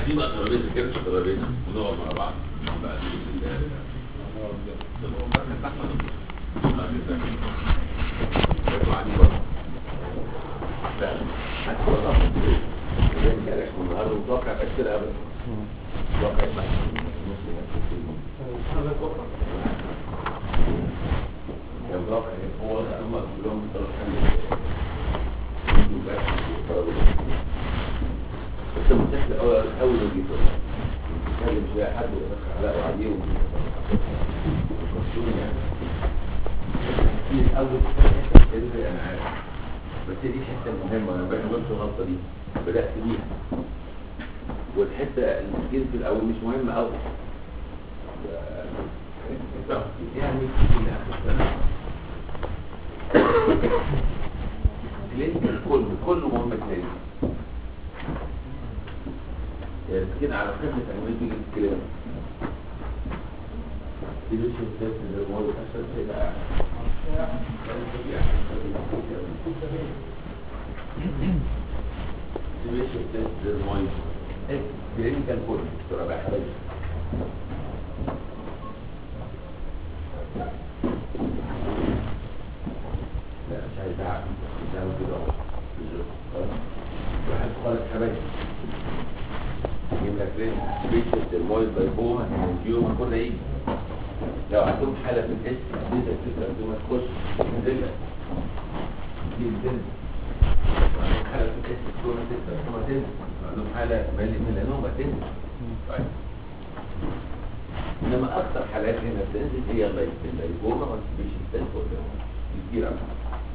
عايزين بقى ترابيزه كده، ترابيزه ونقعد مع بعض بقى النهارده متوقع تأثير أبدا متوقع يسمع هو هم كلهم بس المسحل أول يجي يتكلم شوية حد يدخل على وعديه ويقصون يعني في الأول حتة أنا عارف بس دي حتة مهمة أنا بعملت الغلطة دي بدأت بيها والحتة اللي في الأول مش مهمة أوي يعني في آخر سنة كله مهم تاني كده على قمة أهمية بيجي الكلام دي مش التست اللي هو الأسد كده دي مش التست المهم كلينيكال كله ترى بقى حبايبي لا مش عايز اعمل كده اهو واحد خالص حبايبي يبقى كلين سبيشال المويد بايبوما الجيوما كل ايه لو عندهم حاله في الجسم تقدر تستخدمها تخش تنزل عندهم حاله في الجسم تستخدمها تنزل عندهم حاله ميلانوما تنزل طيب انما اكثر حالات هنا بتنزل هي اللايبوما والسبيشال سيل كتير قوي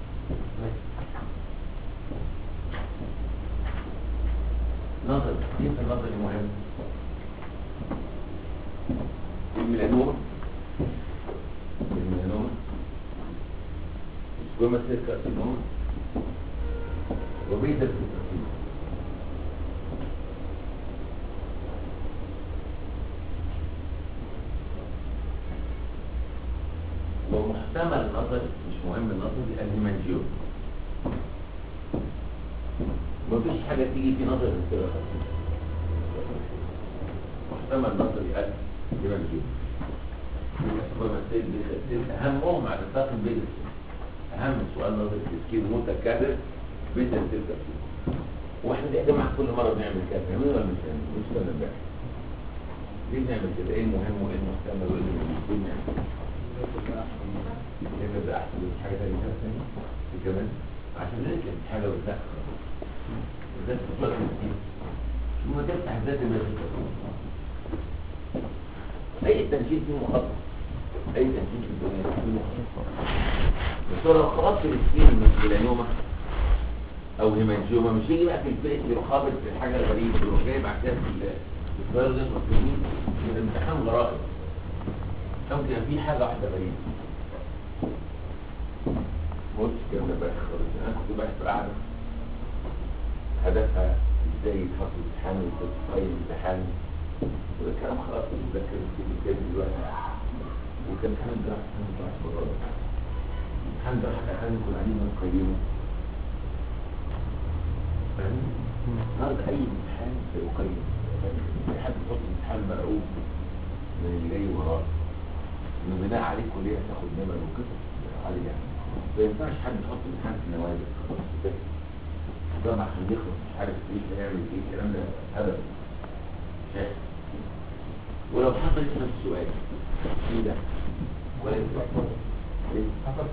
نظر كيف النظر مهم الميلانوما سكوما سيل كارسينوما وبيتا سيل كارسينوما ومحتمل النظر مش مهم النظر الهيمانجيوم مفيش حاجة تيجي في نظر السيرة محتمل نظر الهيمانجيوم أهمهم على الإطلاق البيت أهم سؤال نظر التسكين متكرر بيت السيرة واحنا دي يا جماعة كل مرة بنعمل كده بنعمله ولا مش بنعمله؟ مش كنا بنعمل ليه بنعمل كده؟ ايه المهم وايه المحتمل وايه اللي مش بنعمل؟ ليه ده احسن من حاجه ثانيه كمان عشان ذلك حاجه بتدخل بالذات في الفتره دي ثم تفتح ذات المسجد اي تنشيط فيه مخطط اي تنشيط في الدنيا فيه مخطط بس لو خبطت السكين من ميلانوما او هيمانجيوما مش يجي بقى في البيت يروح خابط في الحاجه الغريبه يروح جايب عكاز في الصغير ده المسلمين من الامتحان غرائب ممكن في حاجه واحده غريبه قلت كده بقى خالص انا كنت بقى اعرف هدفها ازاي يتحط امتحان وتتقيم امتحان وده كلام خلاص متذكر كده دلوقتي وكان امتحان ده امتحان ده احنا كنا قاعدين بنقيمه فاهم النهارده اي امتحان سيقيم في حد يحط امتحان مرعوب من اللي جاي وراه انه بناء عليه كليه تاخد نمر وكده عليه يعني ما ينفعش حد يحط امتحان في النوادي خلاص كده الجامعه عشان يخلص مش عارف ايه هيعمل ايه الكلام ده هبل شايف ولو حصل نفس السؤال ايه ده ولا ينفع ايه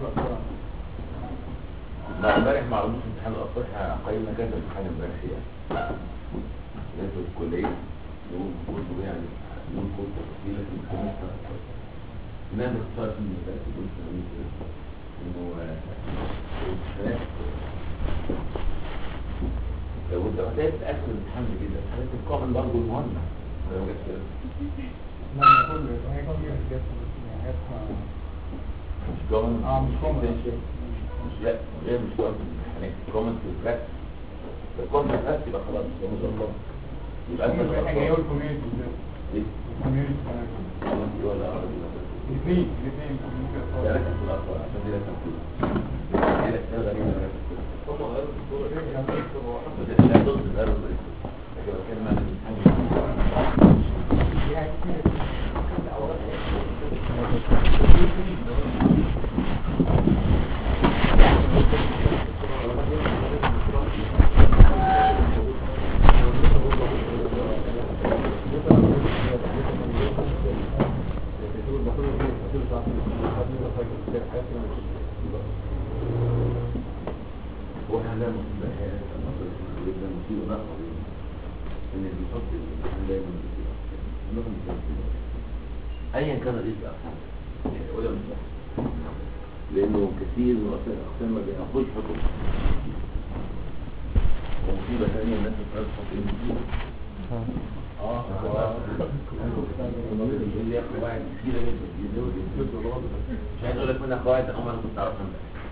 لا امبارح مع رموز امتحان الاطفال قيمنا كذا امتحان امبارح يعني ناس الكليه يقولوا يعني يقولوا كل تفصيله في السمستر نعمل اختصار في المدارس يقول انه الامتحانات لو انت محتاج تاكل الامتحان جدا حالات القائم برضه المهمه لو جت كده مش كومن مش كومن مش لا غير مش كومن الامتحانات كومن في البراكتس لو كومن في البراكتس يبقى خلاص ما شاء الله يبقى انت حاجه يقول كوميونتي كوميونتي ولا الاثنين يا ركز في الاطفال عشان دي لك تفكير دي لك غريبه هم غيروا الصوره دي لا ضد غيروا الصوره لكن كلمه بيحط الامتحان دايما ايا كان رئيس الاقسام ولا مش صح، لانه كثير من رؤساء الاقسام ما بيعرفوش يحطوا. ومصيبه ثانيه الناس بتعرف تحط ايه. اللي ياخد قواعد كتيره جدا، مش عايز اقول لك منها قواعد انا ما كنت اعرفها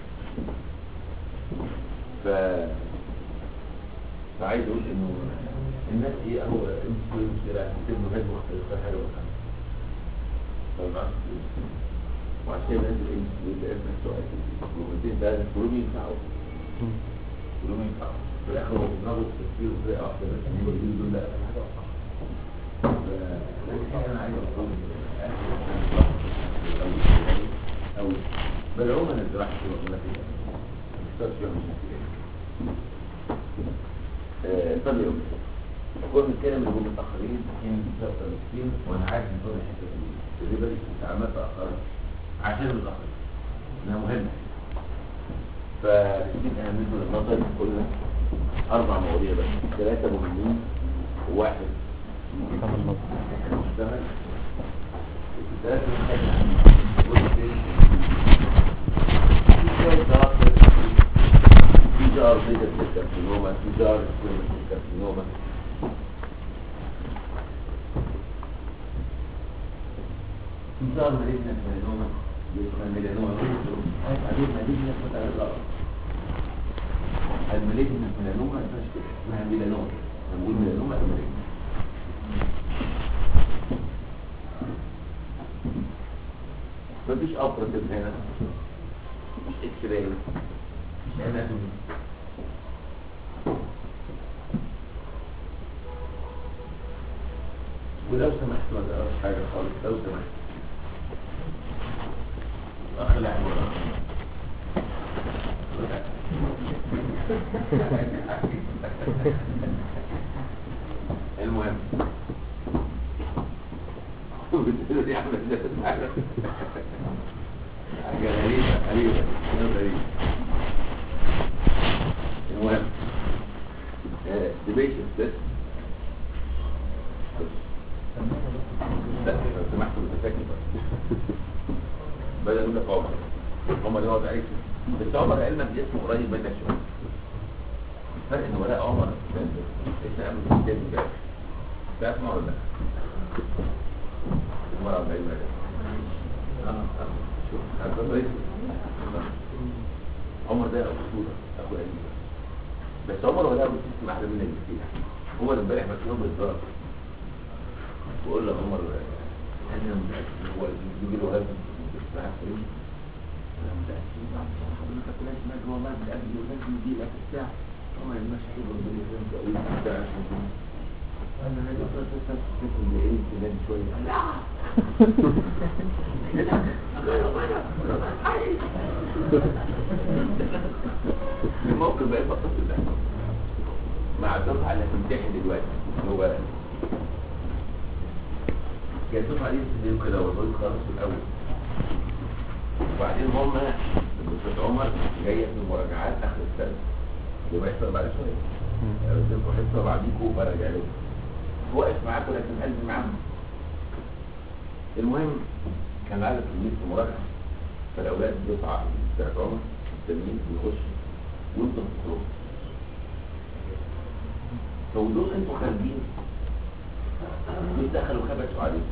امبارح. فعايز اقول انه الناس ايه هو المشكله هتبنوا هاد مختلفه حلوه طبعا، وعشان ننزل ايه يبقى اسمه سؤال ومدين ده كلهم ينفعوا في الاخر هو بيضربوا التفكير بطريقه واحده بس ان هو يقول دول لا حاجه صح. انا عايز اقول او بدعونا نزرع في الوظيفه مش فيها مشاكل. طب يا أمي كنا بنتكلم اللي هم متأخرين كان بسبب تمثيل، وأنا عارف إن دول الحتة دي اللي بالك متعاملات تأخرت عشان متأخرين إنها مهمة. فنجيب أهميته للنظر كلنا 4 مواضيع بس، 3 مهمين وواحد مشتمل. 3 في جار بيتا الكارسينوما، في جار سكويموس الكارسينوما، في جار مالجنس ميلانوما، بيسمى الميلانوما مالجنس مثلا الغرب. المالجنس ميلانوما مش كده، اسمها ميلانوما، نقول ميلانوما المالجنس. مفيش اوبراتيف هنا، مش اكس راي، مش اناتومي. ولو سمحت ما تقراش حاجه خالص لو سمحت. اخ لا المهم دي عملت حاجه غريبه. المهم ديبيشن تيست. لا لو سمحت متفاكر بدل اقول لك عمر يقعد عليك، بس عمر علمك اسمه قريب منك شويه. الفرق ان ولاء عمر لسه قبل الكتاب امبارح تعرف ولا لا؟ عمر 40 مره شوف هذا عمر ده اسطوره اخو قديم، بس عمر ولاء بتسمع احلى منك كتير. هو امبارح مكتوب بالظبط بقول له عمر انا متاكد هو بيجي له هذا بتاع فريق انا متاكد حضرتك كلها سمعت والله متاكد ولازم يجي لك بتاع عمر مش حلو الدنيا فين تقول بتاع انا عايز اقرا تسكت اللي ايه كده شويه لا الموقف بقى فقط ده مع الدفعه اللي هتمتحن دلوقتي هو كانت الدفعه دي بتديهم كده وضعوا خالص في الاول، وبعدين هم الدكتور عمر جايه في المراجعات اخر السنه اللي بيحصل بعد شويه اديكم حصه بعديكم برجع لكم واقف معاكم لكن قلبي معاهم. المهم كان عدد كبير في المراجعه، فالاولاد الدفعه بتاعت عمر التانيين بيخشوا وانتم بتخرجوا، فودول انتوا خارجين دخلوا خبطوا عليكم.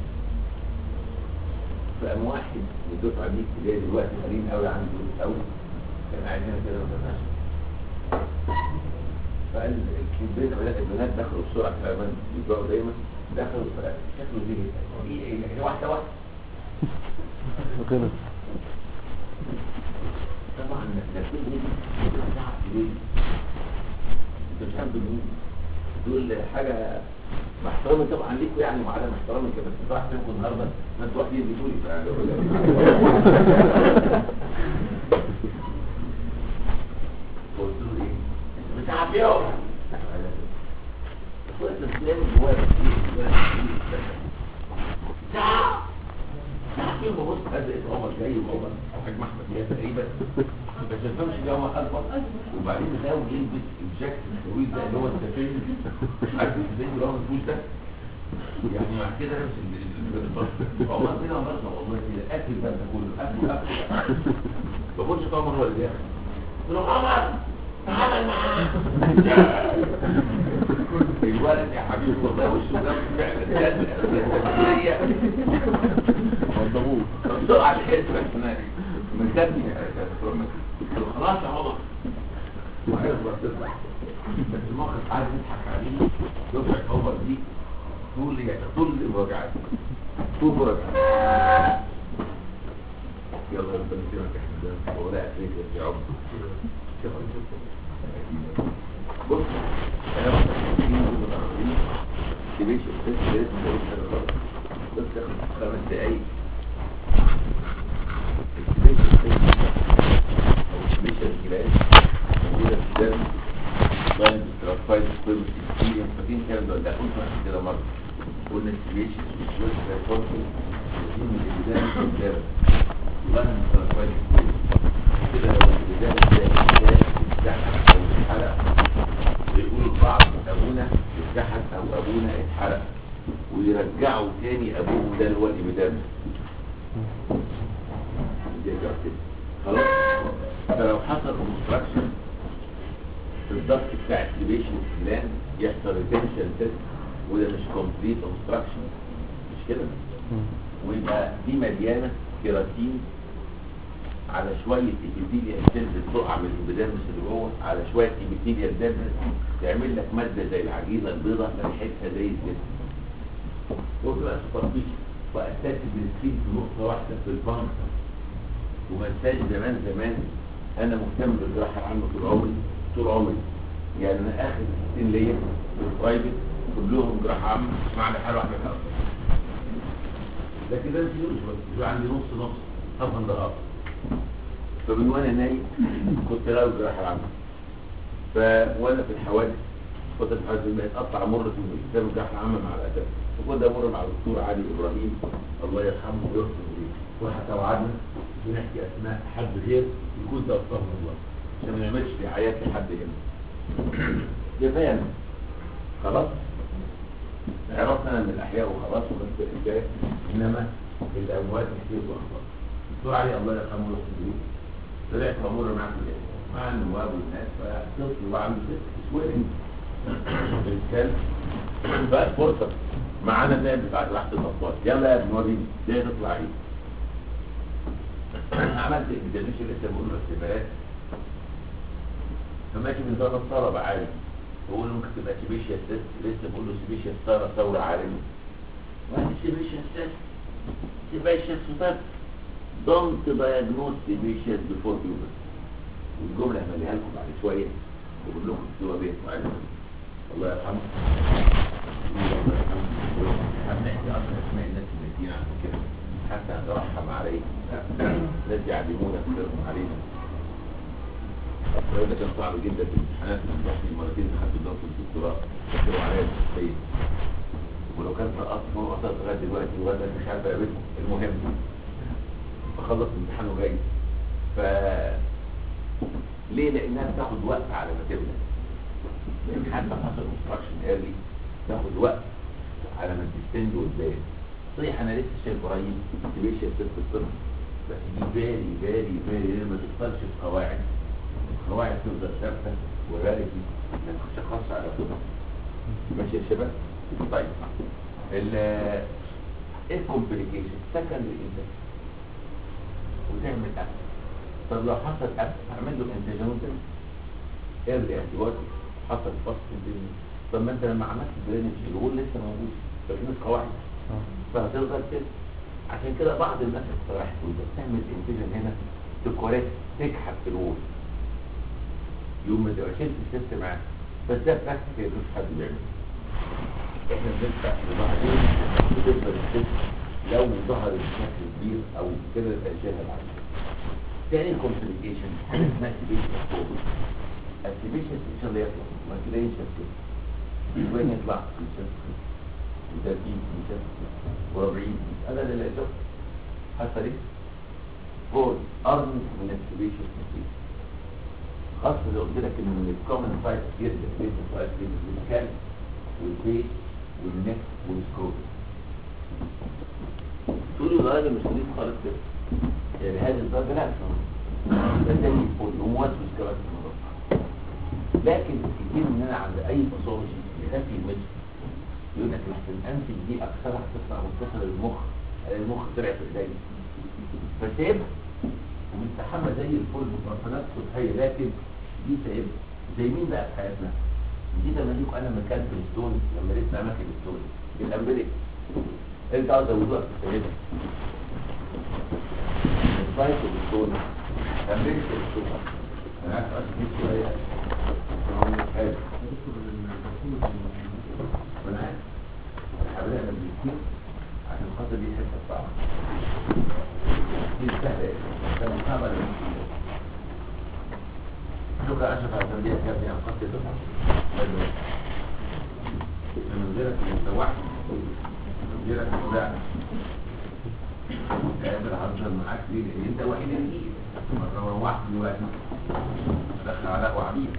فقام واحد من الدفعه دي اللي هي دلوقتي قريب قوي عندي قوي كان قاعد هنا كده ما فهمناش، فقال البنت البنات دخلوا بسرعه كمان بيجوا دايما دخلوا شكله زي ايه واحده طبعا نفسهم تعب ليه؟ انت مش عارف مين دول حاجه مع احترامي طبعا ليكوا يعني وعدم احترامي كده، بس انتوا احسن منكم النهارده ما انتوا واحدين بتقولي قلت له ايه؟ انت بتعافيهم قلت له الاسلام جواك تعافيهم. ببص ازقت عمر جاي وعمر حاج محمد هي تقريبا بس الفمش ده هو اكبر، وبعدين بتلاقوا يلبس الجاكيت الطويل ده اللي هو السفينه، عارف السفينه اللي هو الفوش ده، يعني مع كده نفس عمر كده برضه والله كده اكل بقى ده كله اكل بخش في عمر ولا ايه؟ قلت له عمر تعامل معاه الولد يا حبيبي والله وشه جنب فعلا هي وضبوه بسرعه الحس بس مكتبني خلاص يا عمر وهيخبر تطلع بس الموقف عايز يضحك عليه دفعة عمر دي طول الوجعات طول الوجعات يلا ربنا يسلمك يا حمدان ولا أفريك يا عمر بص انا تبيش الست لازم تقول حاجه غلط بس تاخد 5 دقايق تبيش الست او تبيش الكلاس موجوده في الدم باين بالترافايد كل اكسبيرينس فاكرين الكلام ده قلت واحد كده مره قلنا تبيش السويس ريبورتنج من البدايه قدام باين بالترافايد كده لو البدايه ده اتزحف او اتحرق بيقولوا البعض ابونا اتزحف او ابونا اتحرق ويرجعوا تاني ابوه ده اللي هو الابدام يرجع كده خلاص. فلو حصل اوبستراكشن في الضغط بتاع التبيشن الفلان يحصل ريتنشن تيست وده مش كومبليت اوبستراكشن مش كده، ويبقى دي مليانه كيراتين على شويه ايبيثيليال سيلز تقع من الابيديرمس اللي جوه على شويه ايبيثيليال ديرمس تعمل لك ماده زي العجينه البيضاء ريحتها زي الزيت وتبقى سوبرفيشن واساسي بالسكين في نقطه واحده في البانك. وما انساش زمان انا مهتم بالجراحه العامه طول عمري يعني انا اخر 60 ليا في البرايفت كلهم جراحه عامه ما عندي حاله واحده خالص، لكن ده مش عندي نص طبعا ده غلط. فمن وانا نايم كنت غاوي الجراحه العامه وانا في الحوادث كنت اتقطع مره في كتاب الجراحه العامه مع الادب وكنت امر مع الدكتور علي ابراهيم الله يرحمه ويغفر له وحتى وعدنا بنحكي اسماء حد غير يكون ده استغفر الله عشان ما نعملش دعايات لحد هنا كفايه خلاص عرفنا من الاحياء وخلاص وكنت الحكايه انما الاموات كتير واخبار. الدكتور علي الله يرحمه ويغفر له طلعت امور معاه مع النواب والناس فطفل وعنده 6 سويرنج بالكلب بقى فرصه معانا النائب بتاع جراحه الاطفال يلا يا ابن وريني ازاي تطلع ايه. عملت اكزاميشن لسه بقول له اختبارات فماشي من ضرب الطلبه عادي بقول له ممكن تبقى سيبيشيا تيست لسه بقول له سيبيشيا ثوره عالميه وهذه سيبيشيا تيست سيبيشيا ستات don't diagnose sebaceous before puberty. والجملة همليها لكم بعد شوية وبقول لكم سوى بيت معلم الله يرحمه الله يرحمه هنحكي أصلا أسماء الناس الميتين عشان كده حتى أترحم عليه الناس يعلمونا كلهم علينا. السؤال ده كان صعب جدا في الامتحانات بحثي مرتين لحد دراسة الدكتوراه كانوا عليا الشخصية ولو كان سقطت فوق وقتها لغاية دلوقتي وغدا مش عارف اقابلهم. المهم فخلص امتحانه جاي ليه؟ لانها بتاخد وقت على ما تبدا لان حتى حصل انستراكشن ايرلي تاخد وقت على ما تستند قدام. صحيح انا لسه شايف قريب تبيش ست الطب بس دي فيري ما تدخلش في قواعد تفضل ثابته ورالتي ما تشخصش على طول ماشي يا شباب. طيب ايه الكومبليكيشن سكندري انفكشن وتعمل أكل. طب لو حصل أكل اعمل له انتجنوتن ايرلي انتيبيوتيك حصل فصل الدنيا. طب ما انت لما عملت درينج الغول لسه موجود ففي قواعد فهتفضل كده. عشان كده بعض الناس اقترحت وانت بتعمل انتجن هنا تكوريكت تكحت في الغول يوم ما تبقى شلت الست معاك بس ده براكتيك مفيش حد بيعمل. احنا بنفتح وبعدين بتفضل الست لو ظهر بشكل كبير او كده يبقى نشيلها بعد كده. تاني كومبليكيشن حاجه اسمها سيبيشن فوق السيبيشن ان شاء الله يطلع ما كده ينشف كده وين يطلع ينشف و30 ينشف و40 هذا اللي لقيته حصل ايه؟ فوق ارض من السيبيشن خاصة زي قلت لك إن من الكومن سايت جدا جدا سايت جدا الكالب والبيت والنك والسكروب. تقولي ده راجل مش نضيف خالص كده، يعني هذا الضرب لا ده زي الفل وموسوس كمان في الموضوع. لكن كتير مننا عند أي باثولوجي يخفي المجد يقول لك لحسن الأنف دي أكثرها هتطلع متصلة بالمخ، المخ طلع في إيديا فسيبها ومستحمى زي الفل وبرفانات سطحية، لكن دي سايبها. زي مين بقى في حياتنا؟ دي لما ليكوا أنا مكان في الستون لما لقيت أماكن الستون الأمبليك انت عاوز ازودوها في السيدة الفايت والستون أمبليك الستون. أنا عارف أصلا دي شوية حلو أنا عارف حبيبنا أمبليكين عشان خاطر دي حتة صعبة دي سهلة كان صعبة للمسؤولية. شكرا أشرف على التنبيه كابني عن قصة الدفع من غيرك اللي سوحت من غيرك المداعب قادر هنظر معاك ليه لأن أنت وحيد الجيل مرة روحت دلوقتي دخل علاء وعبيد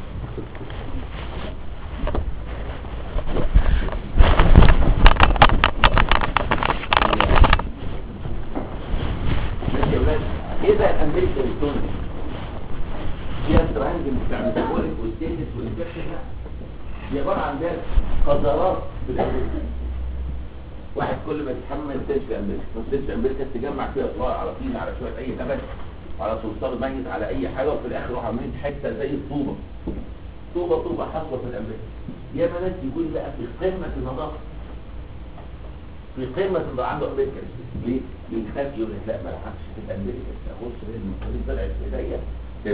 ماشي يا ولاد. ايه بقى الأمريكا التوني؟ فيها ترانجل بتاع ميتابوليك والستيتس والانفكشن دي عباره عن ده قذرات في الامريكا. واحد كل ما يتحمل تنشف امريكا تنشف امريكا تجمع فيها اطلاع على طين على شويه اي نبات على صلصال ميت على اي حاجه وفي الاخر يروحوا عاملين حته زي الطوبه طوبه حصوه في الامريكا. يا ناس يكون بقى في قمه النظافه في قمه النظافه عنده امريكا ليه؟ يخاف يقول لك لا ما لحقش في امريكا اخش المصاريف طلعت في ايديا كده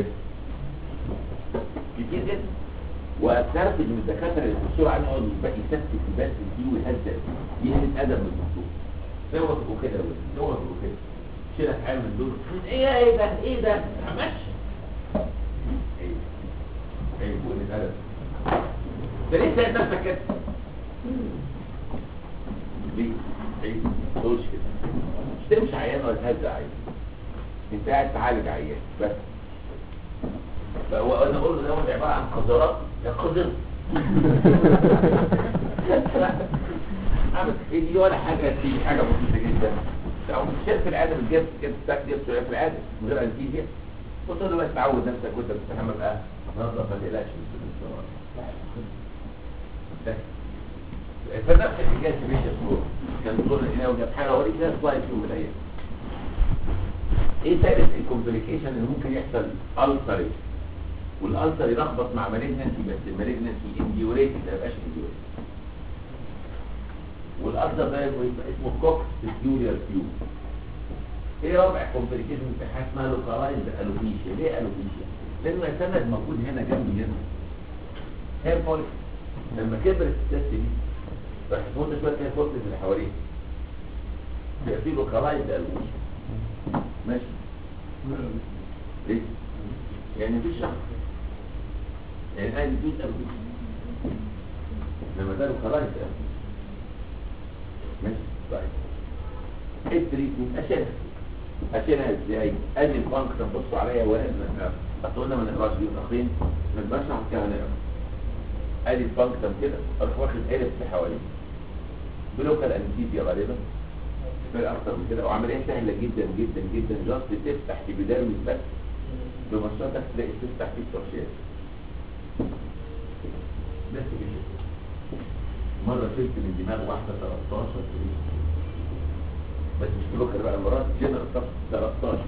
كتير جدا. واكثرت من الدكاتره اللي بيخشوا عني يقعدوا يسكت بس فيه ويهزق دي قله ادب من الدكتور. سووا كده سووا كده شيلك عين من دول ايه ده ما عملش ايه وقله ادب ده ليه سايب نفسك كده ليه؟ ايه ما تقولش كده مش تمشي عيان ولا تهزق عيان انت قاعد تعالج عيان بس. فانا اقول له ده عباره عن قذرات يا قذر دي ولا حاجه دي حاجه بسيطه جدا. لو شايف في العاده بتجيب كده تكتب شويه في العاده من غير انتيجيا وتقول له بس تعود نفسك وانت بتتحمل بقى نظره ما تقلقش فنفس الحكايه في ميشا سور كان دكتور هنا وجاب حاجه اوريك ده سلايد في يوم من الايام. ايه ثالث الكومبليكيشن اللي ممكن يحصل ألسري والألسر يلخبط مع مالجنسي بس المالجنسي انديوريتد ما يبقاش انديوريتد. والألسر ده اسمه كوكس بيكيوليار تيوب. ايه رابع كومبليكيشن في حاجه اسمها لوكالايزد الوبيشيا. ليه الوبيشيا؟ لأنه السند موجود هنا جنبي هنا. هي فولك لما كبرت الست دي راح تموت شويه هي فولك اللي حواليه بيبقى فيه لوكالايزد الوبيشيا. ماشي ليه؟ يعني مفيش شخص يعني قاعد يجوز أبوه لما ده لوكالايزد ماشي طيب ايه التريتمنت؟ اشيلها ازاي؟ ادي البنك تبصوا عليا واحد هتقولنا ما نقراش دي الاخرين ما نبقاش نعرف كده نقرا. ادي البنك كده اروح واخد قالب في حواليه بلوكال انستيزيا غالبا في اكتر من كده وعمليه سهله جدا جدا جدا جاست تفتح ايبيديرمس بس بمشرطك تلاقي تفتح فيه الترشيات بس كده. مره شلت من دماغ واحده 13 سنين بس مش بلوكر بقى المرات جنرال 13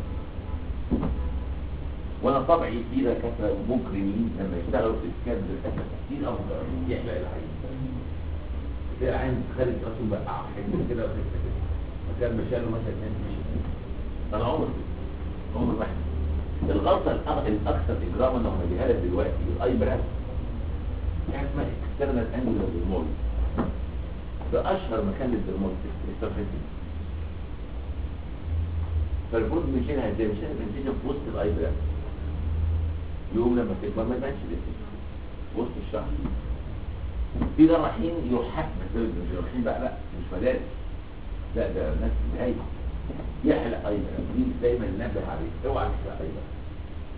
وانا طبعي في دكاتره مجرمين لما يشتغلوا في السكان بالاسف كتير او يحلق العين تلاقي العين خارج راسه بقع حته كده وحته كده مكان ما شاله مثلا مش انا عمر واحد. الغلطه الاكثر اجراما لو مديها لك دلوقتي الاي براس يعني اسمها اكسترنال انجلر ديرمول ده اشهر مكان للديرمول السرفيسي. فالبود بيشيلها ازاي؟ بيشيلها بنتيجه في وسط الاي براس يوم لما تكبر ما يبانش الانتيجه في وسط الشهر. في جراحين يحك مش جراحين بقى لا مش مدارس لا ده ناس نهايه يحلق اي براس دي دايما ننبه عليه اوعى تحلق اي براس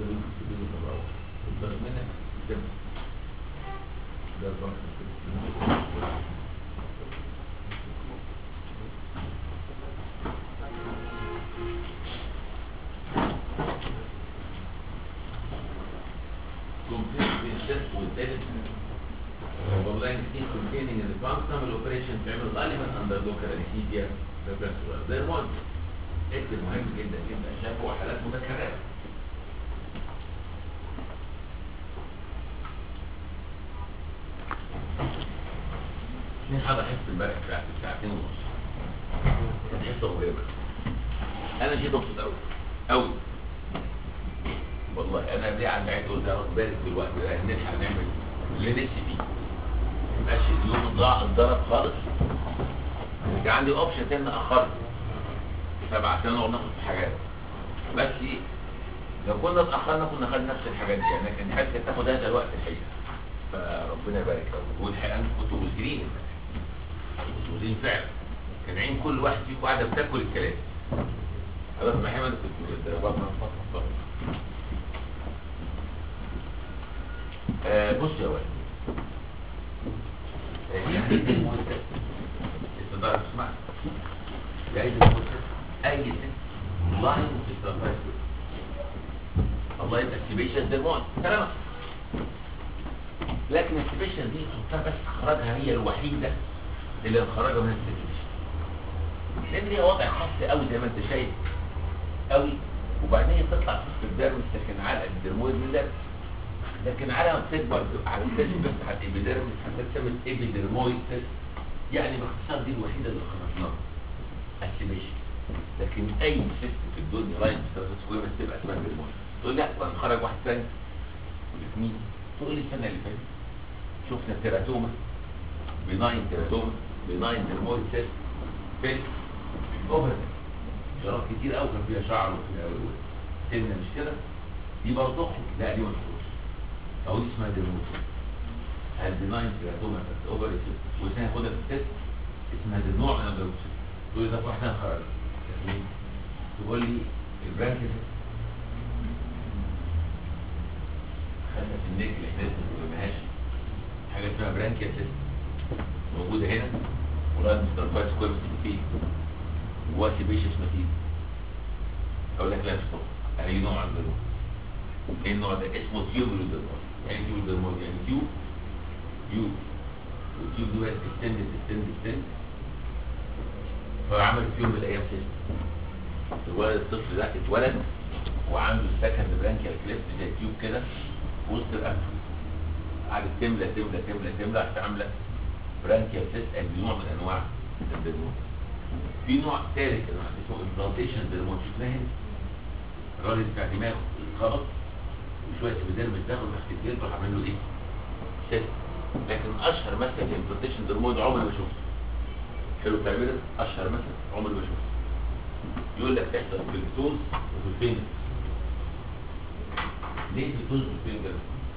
تبتدي تبقى تقدر منك تبقى ده البنك والله نسيت containing in the functional operation تعمل غالبا under local anesthesia reversible ده المهم اكتب مهم جدا جدا شافوا حالات متكررة مين حضر حصة امبارح ساعتين ونص كانت حصة مهمة انا جيت مبسوط قوي قوي والله انا ليه عم قاعد اقول ده بارك في الوقت ده نلحق نعمل اللي نفسي فيه ميبقاش اليوم ضاع اتضرب خالص كان عندي اوبشن تاني اخرت فبعتنا نقعد ناخد في حاجات بس لو كنا اتاخرنا كنا خدنا نفس الحاجات دي يعني كان حاجه تاخد هذا الوقت الحقيقه فربنا يبارك لكم والحقيقه انتم كنتوا مذكرين كنتوا مذكرين فعلا كان عين كل واحد فيكم قاعده بتاكل الكلام خلاص ما حمد كنت بطنه اتفضل بص يا ولد يعني المؤسسة استدارة اسمع يعني المؤسسة اي ست لاين في استدارة الله يبقى السبيشن ده الموت كلامك لكن السبيشن دي حطها بس اخراجها هي الوحيدة اللي خرجها من السبيشن لان هي وضع خاص قوي زي ما انت شايف قوي وبعدين تطلع في الدرس لكن على الدرمويد من ده لكن على ما بتكبر على السيس بس على الابيديرمس هتتسمى ابيديرمويد سيس يعني باختصار دي الوحيده اللي خرجناها السيميشن لكن اي سيست في الدنيا لاين ستاتوسكويمس تبقى اسمها ابيديرمويد تقول لا وهنخرج واحد ثاني تقول لك مين؟ تقول لي السنه اللي فاتت شفنا تيراتوما بناين تيراتوما بناين ديرمويد سيس في الاوفر جرات كتير قوي كان فيها شعر وفيها سنه مش كده دي برضه لا دي مشهوره او دي اسمها ديرموتوم البناين تيراتوما اوفر وسنه خدها في الست اسمها دي نوع من الديرموتوم تقول لي ده واحده خرج تقول لي البرانكيس خدنا في النيك اللي احنا لسه ما قلناهاش حاجه اسمها برانكيس موجوده هنا وراها مسترفات سكوير فيه جواه سيبيشس ماتيد اقول لك لا مش طبعا اي نوع من الديرموتوم ايه النوع ده اسمه تيوبولو ديرموتوم يعني تيوب الدرمويد يعني تيوب والتيوب دي بقت تستند فعمل في يوم من الايام سيستم الولد الطفل ده اتولد وعنده السكند برانكيال كليفت زي تيوب كده في وسط الانف قعدت تملى عشان عامله برانكيال سيستم دي نوع من انواع الدرمويد في نوع ثالث اسمه امبلانتيشن ديرمويد شفناه الراجل بتاع دماغه اتخبط وشويه ابيديرمس داخل تحت الجلد وراح عامل له ايه؟ سيستم لكن اشهر مثل الامبلانتيشن ديرمويد عمري ما شفته حلو التعبير اشهر مثل عمري ما شفته يقول لك تحصل في التوز وفي الفينجر ليه في التوز وفي الفينجر؟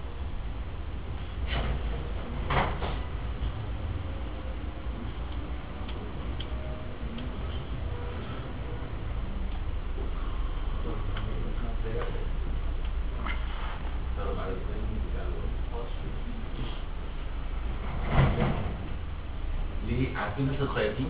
ليه؟ عارفين مثل الخياطين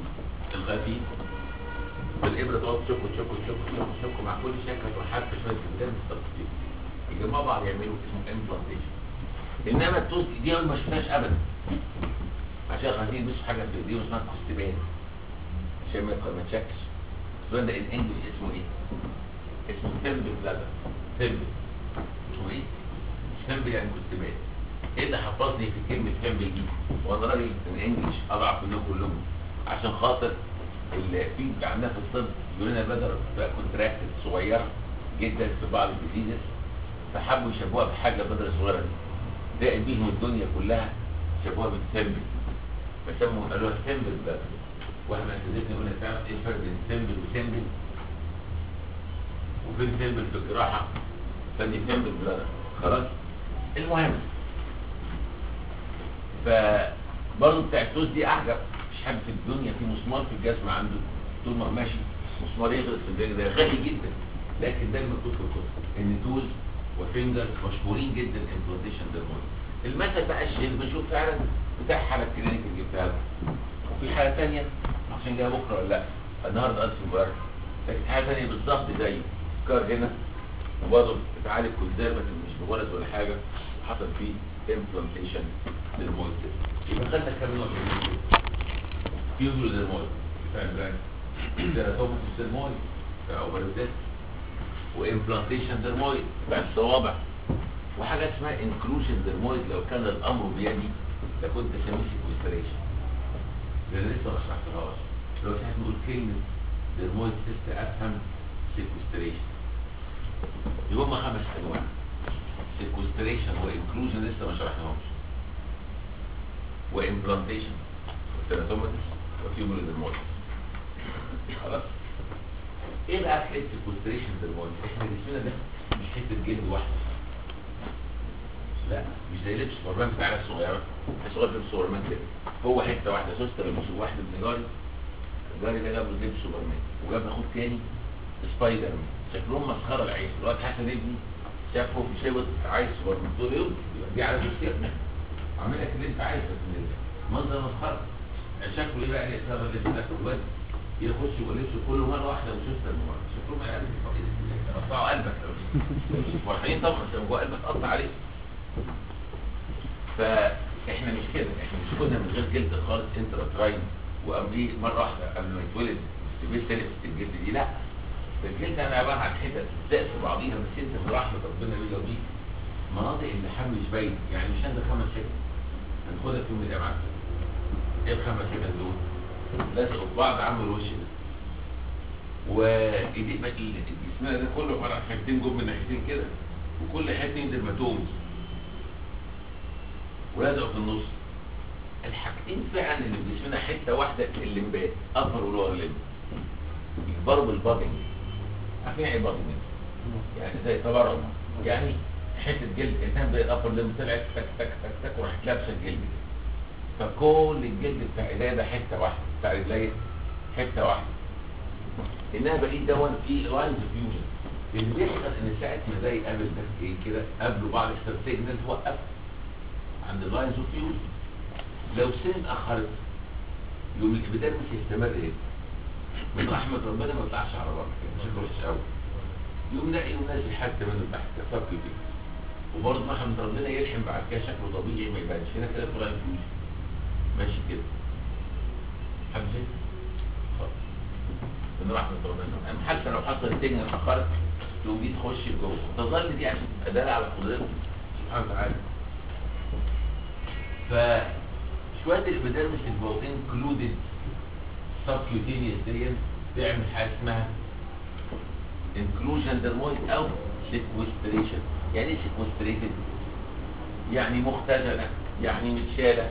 بالابره تقعد تشك مع كل شكل تروح حاطه شويه كبدات مستطيل يجمعوا بعض يعملوا اسمه امبلانتيشن انما التوست دي ما شفناش ابدا عشان خايفين يلبسوا حاجه في ايديهم اسمها كوستبان عشان ما تشكش السؤال ده الانجلش اسمه ايه؟ اسمه تمبل بلادر تمبل اسمه ايه؟ تمبل يعني كوستبان ايه اللي حفظني في كلمه تمبل دي؟ وانا راجل الانجلش اضعف منهم كلهم عشان خاطر اللي في عندنا في الطب يقول لنا البدر بتبقى كونتراكتد صغيره جدا في بعض الديزيزز فحبوا يشبهوها بحاجه بدر الصغيره دي زائد بيهم الدنيا كلها شبهوها بالسمبل فسموا قالوها سمبل بلادر واحنا اساتذتنا قلنا تعرف ايه الفرق بين سمبل وسمبل وفين سمبل في الجراحه فدي سمبل بلادر خلاص المهم فبرضه بتاع التوز دي اعجب مش حد في الدنيا في مسمار في الجسم عنده طول ما ماشي مسمار يغرس في الدنيا ده غالي جدا لكن ده المكتوب في الكتب ان توز وفينجر مشهورين جدا امبلانتيشن درمويد. المثل بقى الشهير بنشوف فعلا بتاع حاله كلينيك اللي جبتها لكم، وفي حاله ثانيه عشان جايه بكره ولا لا النهارده 1000 مبارك، لكن حاله ثانيه بالظبط زي كار هنا وبرضه اتعالج كونزرفاتيف مش بغرز ولا حاجه، حصل فيه امبلانتيشن درمويد. يبقى خدنا كام نوع من فيوزو درمويد بتاع البراند، سيراتوموس درمويد بتاع اوفرزيت، وامبلانتيشن درمويد بتاع الصوابع، وحاجه اسمها انكلوجن درمويد. لو كان الامر بيدي لكنت اسميه سيكوستريشن، لان لسه ما شرحتهاش. لو كنا نقول كلمه درمويد سيست افهم سيكوستريشن. يبقى هم 5 انواع: سيكوستريشن وانكلوجن لسه ما شرحناهمش، وامبلانتيشن وسيراتوماتيس وفيومولو درمويد. خلاص. ايه بقى حته سيكوستريشن درمويد؟ احنا جسمنا ده مش حته جلد واحده، لا مش زي لبس سوبرمان بتاعنا الصغيره، الصغير لبس سوبرمان كده، هو حته واحده. سوستر لبس واحد ابن جاري ده جاب لبس سوبرمان، وجاب اخوه تاني سبايدر مان، شكلهم مسخره العين. الواد حسن ابني شافه في شيبه عايز سوبرمان، دول يوم دي على السيرنا عامل لك اللي انت عايزه، بس منظر مسخره. شكله ايه بقى اللي يقدر اللبس ده؟ الواد يخش ولبسه كله مره واحده وشوف المره شكلهم يعني قطعوا قلبك لو مش فرحانين طبعا، انت جوه قلبك قطع عليه. فاحنا مش كده، احنا مش كنا من غير جلد خالص انتراتراين وقام ايه مره واحده قبل ما يتولد لبست الجلد دي، لا ده الجلد انا عباره عن حتت بتزق في بعضيها، بس انت من رحمه ربنا ليه لو دي مناطق اللحام مش باينه، يعني مش عندك 5 حتت هناخدها في يوم من الايام. ايه ال5 حتت دول؟ لازقوا في بعض عملوا الوش ده، وايدي جسمنا ده كله عباره عن حتتين جم من ناحيتين كده، وكل حته درماتوم ولازقوا في النص. الحاجتين فعلا اللي في جسمنا حته واحده، الليمبات ابر ولور ليمب يكبروا بالبادنج. عارفين ايه بادنج؟ يعني زي تبرم، يعني حته جلد انسان زي الابر ليمب طلعت تك تك تك تك وراحت لابسه الجلد كده. فكل الجلد بتاع ايديا ده حته واحده، بتاع رجليا حته واحده، انها بقيت دون في لاينز فيوجن. اللي بيحصل ان ساعه ما ده يقابل ده ايه كده قابلوا بعض السيجنال توقف عند اللاينز اوف فيوجن. لو سن اخرت يوم الابيديرمس يستمر هنا، من رحمه ربنا ما يطلعش على بره كده شكله وحش قوي، يقوم نلاقي نازل حتى منه تحت كسر كده، وبرضه رحمه ربنا يلحم بعد كده شكله طبيعي ما يبانش هنا كده في لاين فيوجن ماشي كده. حبيت خلاص من رحمه ربنا. اما حتى لو حصل السجن اتاخرت تقوم دي تخش جوه، تظل دي عشان تبقى داله على قدرته سبحانه وتعالى. فشويه الابيديرمس اللي بقوا انكلودد سبكيوتينيوس دي بيعمل حاجه اسمها انكلوجن درمويد او سيكوستريشن. يعني ايه سيكوستريتد؟ يعني مختزنه، يعني متشاله.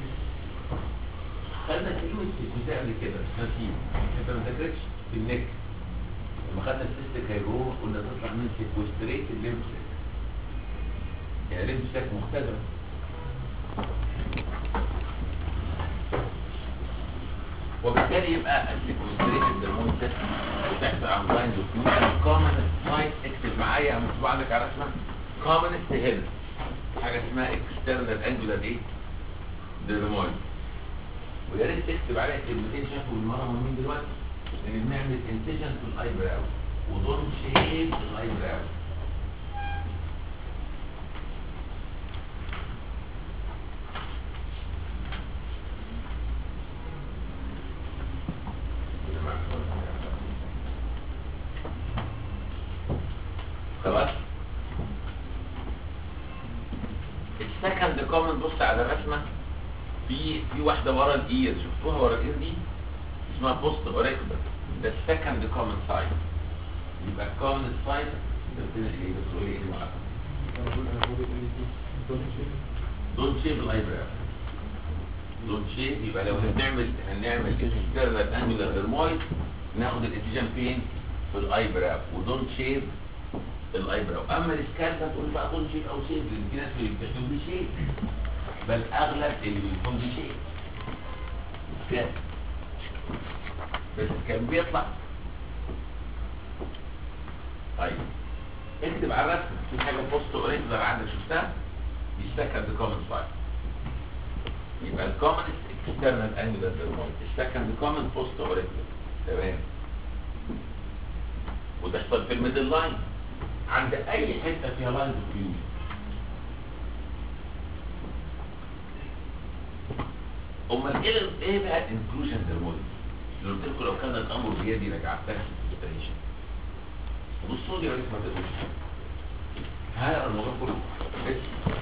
خدنا كلمه سيكوستريشن قبل كده بس نسيب، انت ما ذاكرتش في النك لما خدنا السيستيك هيجروما قلنا تطلع من سيكوستريتد ليمفسيك، يعني ليمفسيك مختزنه. وبالتالي يبقى السيكوستريتد درمويد سيست بتحصل عن لاينز اوف فيوجن. كومن سايت اكتب معايا مكتوب عندك على رسمه كومنست هنا حاجه اسمها اكسترنال انجولار ايه؟ درمويد. ويا ريت تكتب عليها كلمتين شافوا بالمره مهمين دلوقتي، ان بنعمل انتجن في الايبراو ودون شيب الايبراو. خلاص. السكند كومنت بص على الرسمه، في واحده ورا الاير، شفتوها ورا الاير دي اسمها بوست اوريكتر، ده السكند كومن سايت. يبقى الكومن سايت بتبتدي ايه؟ بتقول ايه معاك؟ دون شيب الايبراو. دون شيب يبقى لو هنعمل اكسترنال انجولار درمويد ناخد الاتجاه فين؟ في الايبراو، ودون شيب الايبراو. اما السكالب هتقول بقى دون شيب او شيب، لان في ناس بيكتبوا دي شيب، بل اغلب اللي بيكون دي شيب سكالب، بس كان بيطلع. طيب اكتب على الرسم في حاجه بوست اوريجينال عندك شفتها دي سكند كومن سايت. يبقى الكومن اكسترنال انجلر درمويد، السكند كومن بوست اوريجينال. تمام. وتحصل في الميدل لاين عند اي حته فيها لاين اوف فيوجن. امال ايه بقى الانكلوجن درمويد؟ اللي قلت لكم لو كان الامر بيدي رجعتها سيستريشن. بصوا لي يا ريت ما تقولوش هقرا الموضوع كله. بس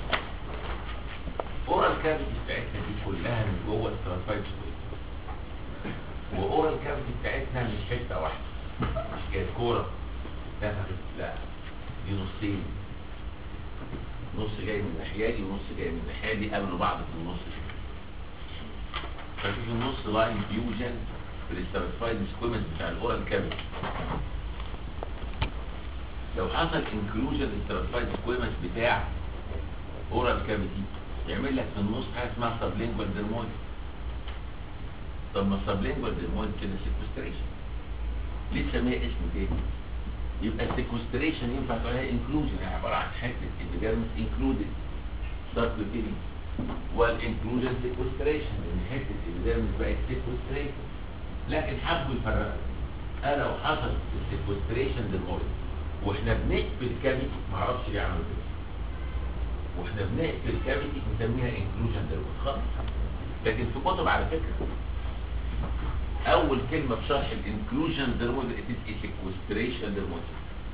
اورال كافيتي بتاعتنا دي كلها من جوه الستراتيفايد سكوير، واورال كافيتي بتاعتنا مش حته واحده، مش كانت كوره نفخت، لا دي نصين، نص جاي من الناحيه دي ونص جاي من الناحيه دي قابلوا بعض في النص كده. ففي النص لاين فيوجن في الستراتيفايد سكوير بتاع الاورال كافيتي. لو حصل انكلوجن الستراتيفايد سكويمس بتاع اورال كافيتي يعمل لك في النص حاجه اسمها سبلينجوال درمويد. طب ما السبلينجوال درمويد كده سيكوستريشن، ليه تسميها اسم تاني؟ يبقى السيكوستريشن ينفع تقول عليها انكلوجن، يعني عباره عن حته ابيديرمس انكلودد سبكوتيني، والانكلوجن سيكوستريشن لان حته الابيديرمس بقت سيكوستريشن. لكن حبوا يفرقوا، انا لو حصل السيكوستريشن درمويد واحنا بنقفل كافيتي، معرفش ليه عملوا كده، واحنا بنقفل كافيتي بنسميها انكلوجن درمويد خالص. لكن في كتب على فكره اول كلمه في شرح الانكلوجن درمويد اتس سيكوستريشن درمويد.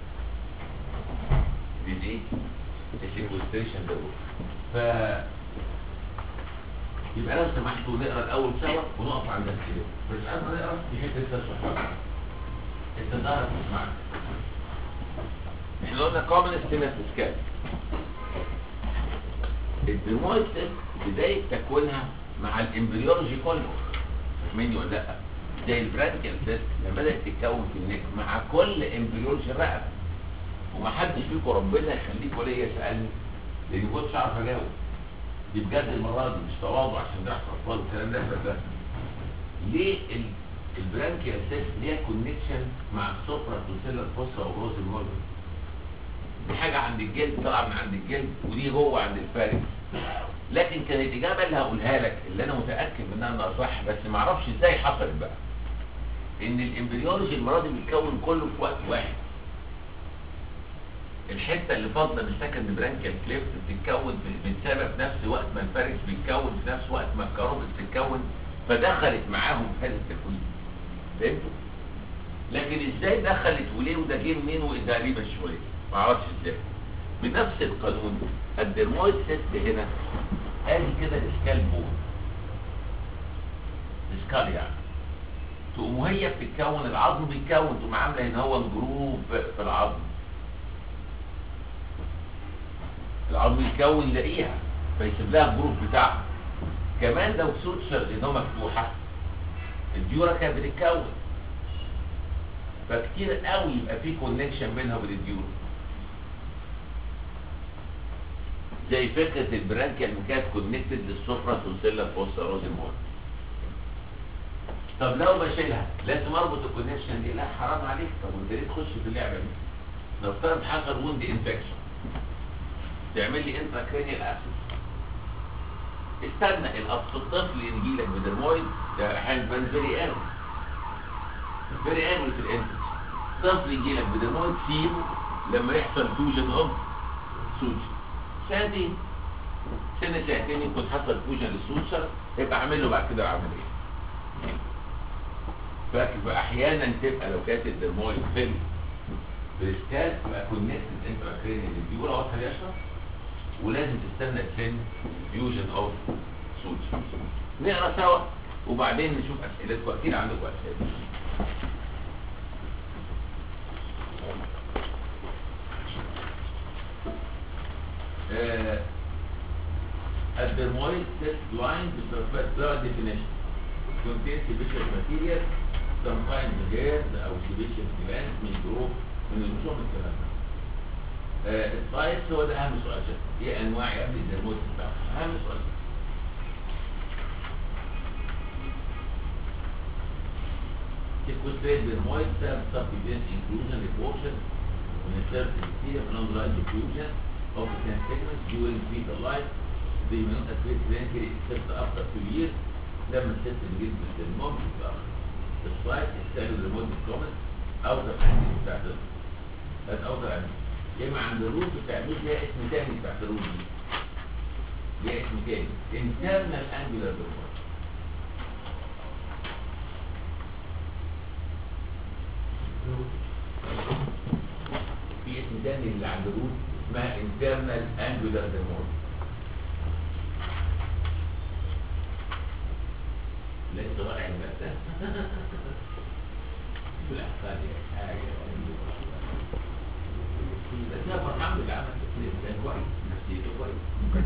دي ايه؟ سيكوستريشن درمويد. ف يبقى لو سمحتوا نقرا الاول سوا ونقف عند الكلمه، بس قبل ما نقرا في حته تشرحها انت تعرف تسمعها. احنا قلنا كومن ستينس سكال. الدرمويد بدايه تكوينها مع الامبريولوجي كله، فاهميني ولا لا؟ زي البرانكيال سيست لما بدات تتكون في النك مع كل امبريولوجي الرقبه. ومحدش فيكم ربنا يخليكم ليا يسالني لاني ما كنتش اعرف اجاوب. دي بجد المره دي مش تواضع عشان ده اطفال والكلام ده. ليه البرانكيال سيست ليها كونكشن مع السوبرا توسيلر فوسا وبروز المورجن؟ دي حاجه عند الجلد طالعه من عند الجلد، ودي جوه عند الفارس. لكن كانت الاجابه اللي هقولها لك اللي انا متاكد منها انها صح، بس ما اعرفش ازاي حصلت بقى، ان الامبريولوجي المره دي بيتكون كله في وقت واحد. الحته اللي فاضله من سكند برانكيال كليفت بتتكون بسبب نفس وقت ما الفارس بيتكون، في نفس وقت ما الكاروتيد بتتكون، فدخلت معاهم في هذا التكوين. فهمتوا؟ لكن ازاي دخلت وليه وده جه منين وده غريبه شويه، ما اعرفش ازاي. بنفس القانون الدرمويد سيست هنا ادي كده الاسكال بون، الاسكال يعني تقوم وهي بتتكون العظم بيتكون، تقوم عامله هنا هو جروف في العظم، العظم يتكون يلاقيها فيسيب لها الجروف بتاعها. كمان لو سوتشر لانها مفتوحه الديورا كانت بتتكون، فكتير قوي يبقى في كونكشن بينها وبين الديورا. زي فكره البرانكيال كانت كونكتد للسوبرا توسيلر فوسا روزيمور. طب لو بشيلها لازم اربط الكونكشن دي، لا حرام عليك، طب وانت ليه تخش في اللعبه دي؟ لو افترض حصل ووند انفكشن تعمل لي انتراكرينيال اسيس، استنى الطفل يجي لك بدرمويد، ده احيانا بان فيري ايرلي في الانفكشن. طفل يجي لك بدرمويد سيبه لما يحصل فيوجن اوف سوتشر، سنتين سنتين يكون حصل فيوجن للسوتشر، يبقى اعمل له بعد كده العمليه. فاحيانا تبقى لو كانت الدرمويد فيل بالسكال تبقى كونكتد انتراكرينيال الديورا واضحه يا اشرف، ولازم تستنى سن فيوجن اوف سوتشر. نقرا سوا وبعدين نشوف اسئلتكم، اكيد عندكم اسئله. الدرمويد سيست لاين بالبرفكت ديفينيشن contains sebaceous material sometimes hairs او sebaceous glands من جروب من الجروب الكلام ده. السايز هو ده اهم سؤال. ايه انواع يا ابني الدرمويد بتاعها؟ اهم سؤال. sequestrated dermoid cells subcutaneous inclusion repulsion من السيرفس كتير من underlying diffusion of the skin segments during fetal life. They may not appear clinically except after 2 years. لما الست بتجيب بالموت بتبقى السايت السيل ريموت كومنت اوتر انجل بتاعت الاوتر انجل. يا اما عند الروت بتعمل ليها اسم تاني بتاعت الروت دي. ليها اسم تاني internal angular dermoid. في اسم تاني اللي عند الروت اسمها internal angular dermoid. لسه رائع المادة. بالأحسان يا حاجة بس أنا فرحان باللي عمل التسليم كان كويس نفسيته كويس.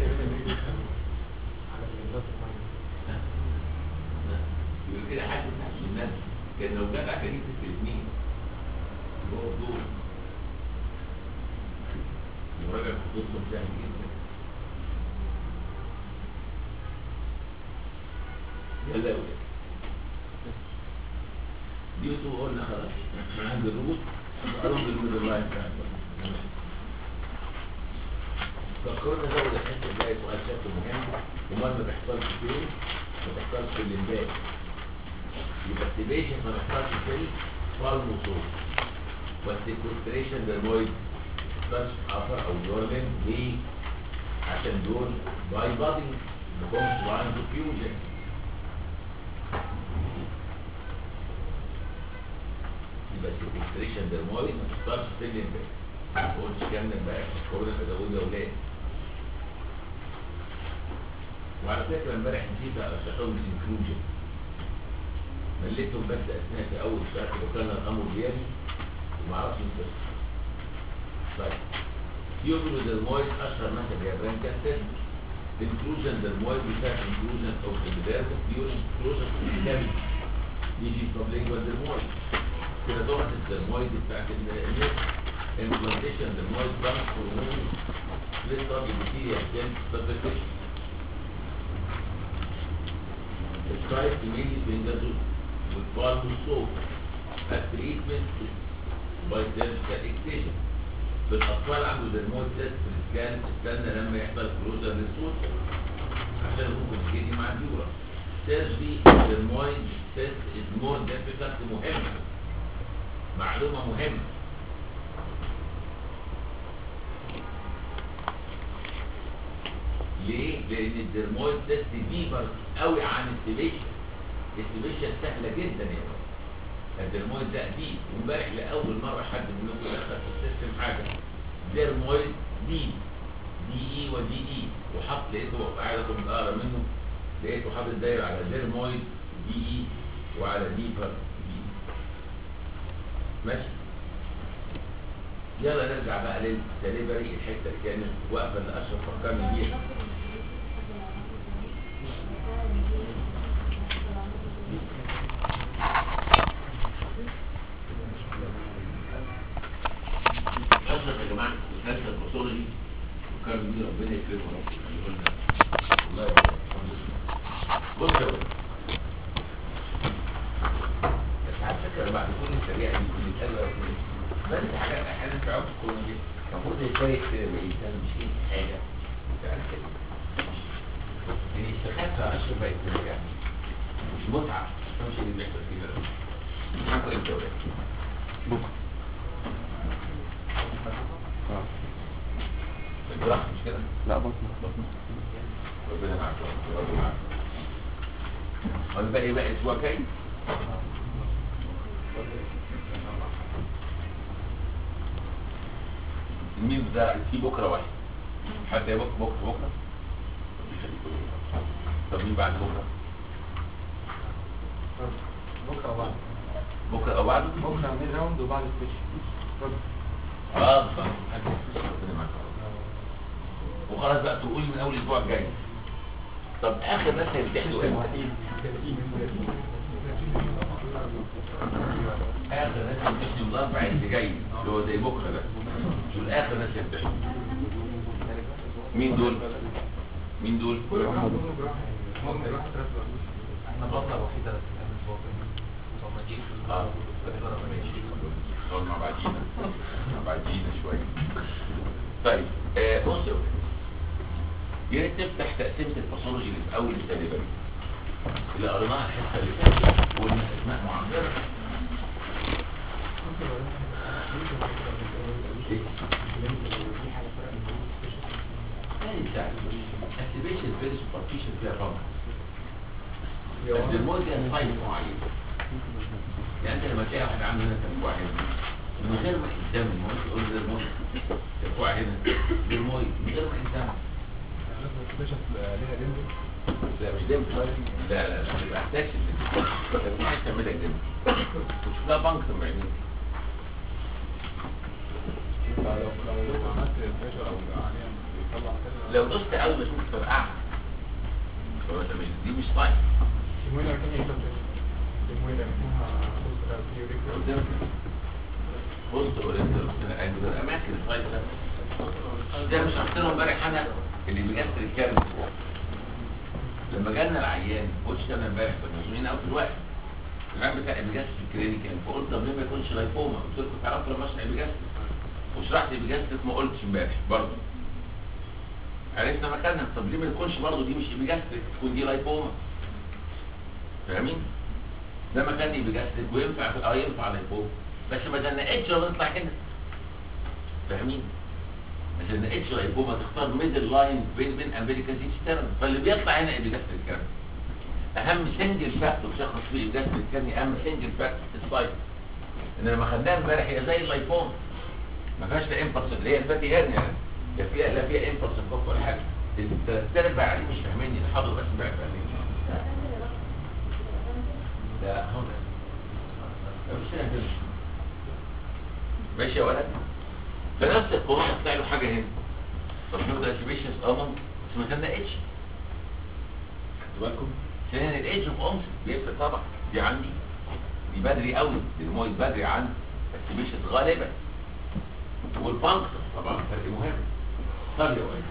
يقول كده حد بتاعش الناس كان لو جدع كان يكتب في الاثنين هو دول المراجع خطوطهم سهل جدا. يلا يا ولاد ديوتو قلنا خلاص عند الروت قالوا بالميدل لاين فكرنا زود الحته الجايه سؤال شكله مهم وما بيحصلش فين ما بيحصلش في الليمبات. يبقى السيبيشن ما بيحصلش في الفالموسوم والسيكوستريشن درمويد تاتش ابر او دورلين. ليه؟ عشان دول باي بادي ما بيكونش لاين ديفيوجن. يبقى السيكوستريشن درمويد ما بيحصلش في الليمبات. ما تقولش كامل بقى كورونا تزود يا ولاد. وعلى فكره امبارح نسيت اشرح لهم الانكلوجن. مليتهم بس اثناء في اول شهر وكان الامر بيدي وما اعرفش انت. طيب يوبلو درمويد اشهر مثل اليابان كانت انكلوجن درمويد بتاع انكلوجن او البدايه ديورنج انكلوجن كامل يجي سبلينجوال درمويد كده طبعا الدرمويد بتاعت الناس implantation dermoid branch hormone split up epithelial cell substitution. Described immediately fingers with palm soap as treatment by surgical excision. في الأطفال عنده dermoid test في السكان استنى لما يحصل closure للصوت عشان ممكن يجي مع الدورة. Surgery dermoid test is more difficult. مهمة معلومة مهمة. ليه؟ لأن الدرمويد تيست ديبر قوي عن السيبيشن. السيبيشن سهلة جدا يا ولد. الدرمويد ده ديب. وامبارح لأول مرة حد منكم دخل في السيستم حاجة درمويد ديب دي اي ودي اي وحط لقيته قاعد اكون اقرا منه لقيته حاطط دايرة على درمويد دي اي وعلى ديبر دي. ماشي؟ يلا نرجع بقى للسليبري الحته اللي كانت واقفه اللي اشرف فكرني بيها. اشرف يا جماعه مسلسل الباثولوجي فكرني بيه ربنا يكرمه يا رب اللي قلنا والله يا بص يا ولد بس على فكره بعد كل السريع دي كل الحلوه بس حاجات احيانا في عمق الكون دي المفروض يشارك كده الانسان مش ايه حاجه يعني كده يعني استخدتها اشرف بقت ترجع مش متعه مش اللي بيحصل فيه ده معاكم امتى ولا بكره الجراحه مش كده؟ لا بطنه ربنا معاك ربنا معاك والباقي بقى اسبوع جاي الميز ده في بكره واحد حد يا بكره طب مين بعد بكره؟ بكره او بعد بكره او بعد بكره ميد راوند وبعد الفيش ربنا معاك وخلاص بقى تقول من اول الاسبوع الجاي. طب اخر ناس هيمتحنوا امتى؟ اخر ناس هيمتحنوا الاربع اللي جاي اللي هو زي بكره ده شو الاخر ناس هيمتحنوا مين دول؟ مين دول؟ احنا بطلة وحيدة نقعد مع بعضينا شويه. طيب بص يا ولد، يا ريت نفتح تقسيمه الباثولوجي اللي في اول السليبري اللي قريناها الحته اللي فاتت وقلنا اسماء معبره. ثاني بتاع اكتيفيشن فيري سوبرفيشال فيها بامب الدرمويد ليها سايز معين. يعني انت لما تلاقي واحد عنده هنا تنبوع هنا من غير ما يحزم المويد يقول درمويد، تنبوع هنا درمويد من غير ما يحزم. لا مش دم، لا ما بحتاجش انت مش عايز تعملها دم، مش ده بنك بعينين. لو دوست قوي مش ممكن تفرقعها، دي مش طيب. بص الاماكن الطيب ده مش قلت لهم امبارح انا اللي بيجسر الكلام لما جالنا العيان قلت انا امبارح كنا مزنوقين قوي في الوقت العيان بتاع البيجاستر الكلينيكال، فقلت طب ليه ما يكونش لايبوما؟ قلت لكم تعرفوا لما اشرح البيجاستر وشرحت البيجاستر ما قلتش امبارح برضه عرفنا مكانها. طب ليه ما يكونش برضه دي مش بيجاستر تكون دي لايبوما؟ فاهمين؟ ده مكان بيجاستر وينفع ينفع لايبوما بس ما زنقتش ولا نطلع هنا. فاهمين؟ ما زنقتش لايبوما تختار ميدل لاين بين امبليكاس اكسترن، فاللي بيطلع هنا بيجاستر الكلام. اهم سنجل فاكتور شخص فيه الجسم الثاني، اهم سنجل فاكتور السايت. ان لما خدناها امبارح هي زي اللايفون ما فيهاش لا امبلس اللي هي الفاتي هيرنيا يعني لا فيها امبلس كوف ولا حاجه. الثلاث بقى قاعدين مش فاهميني، الحاضر بس امبارح فاهمين. لا هو مش فاهم. ماشي يا ولد؟ فنفس القرون هتلاقي له حاجه هنا. طب نبدا اكتيفيشنز ممكن بس ما خدناش. خدوا بالكم؟ ثانيا الايدج اوف اونس بيفرق طبعا. دي عندي دي بدري قوي، المويد بدري عندي بس مش غالبا. والبنك طبعا فرق مهم. طب يا ولد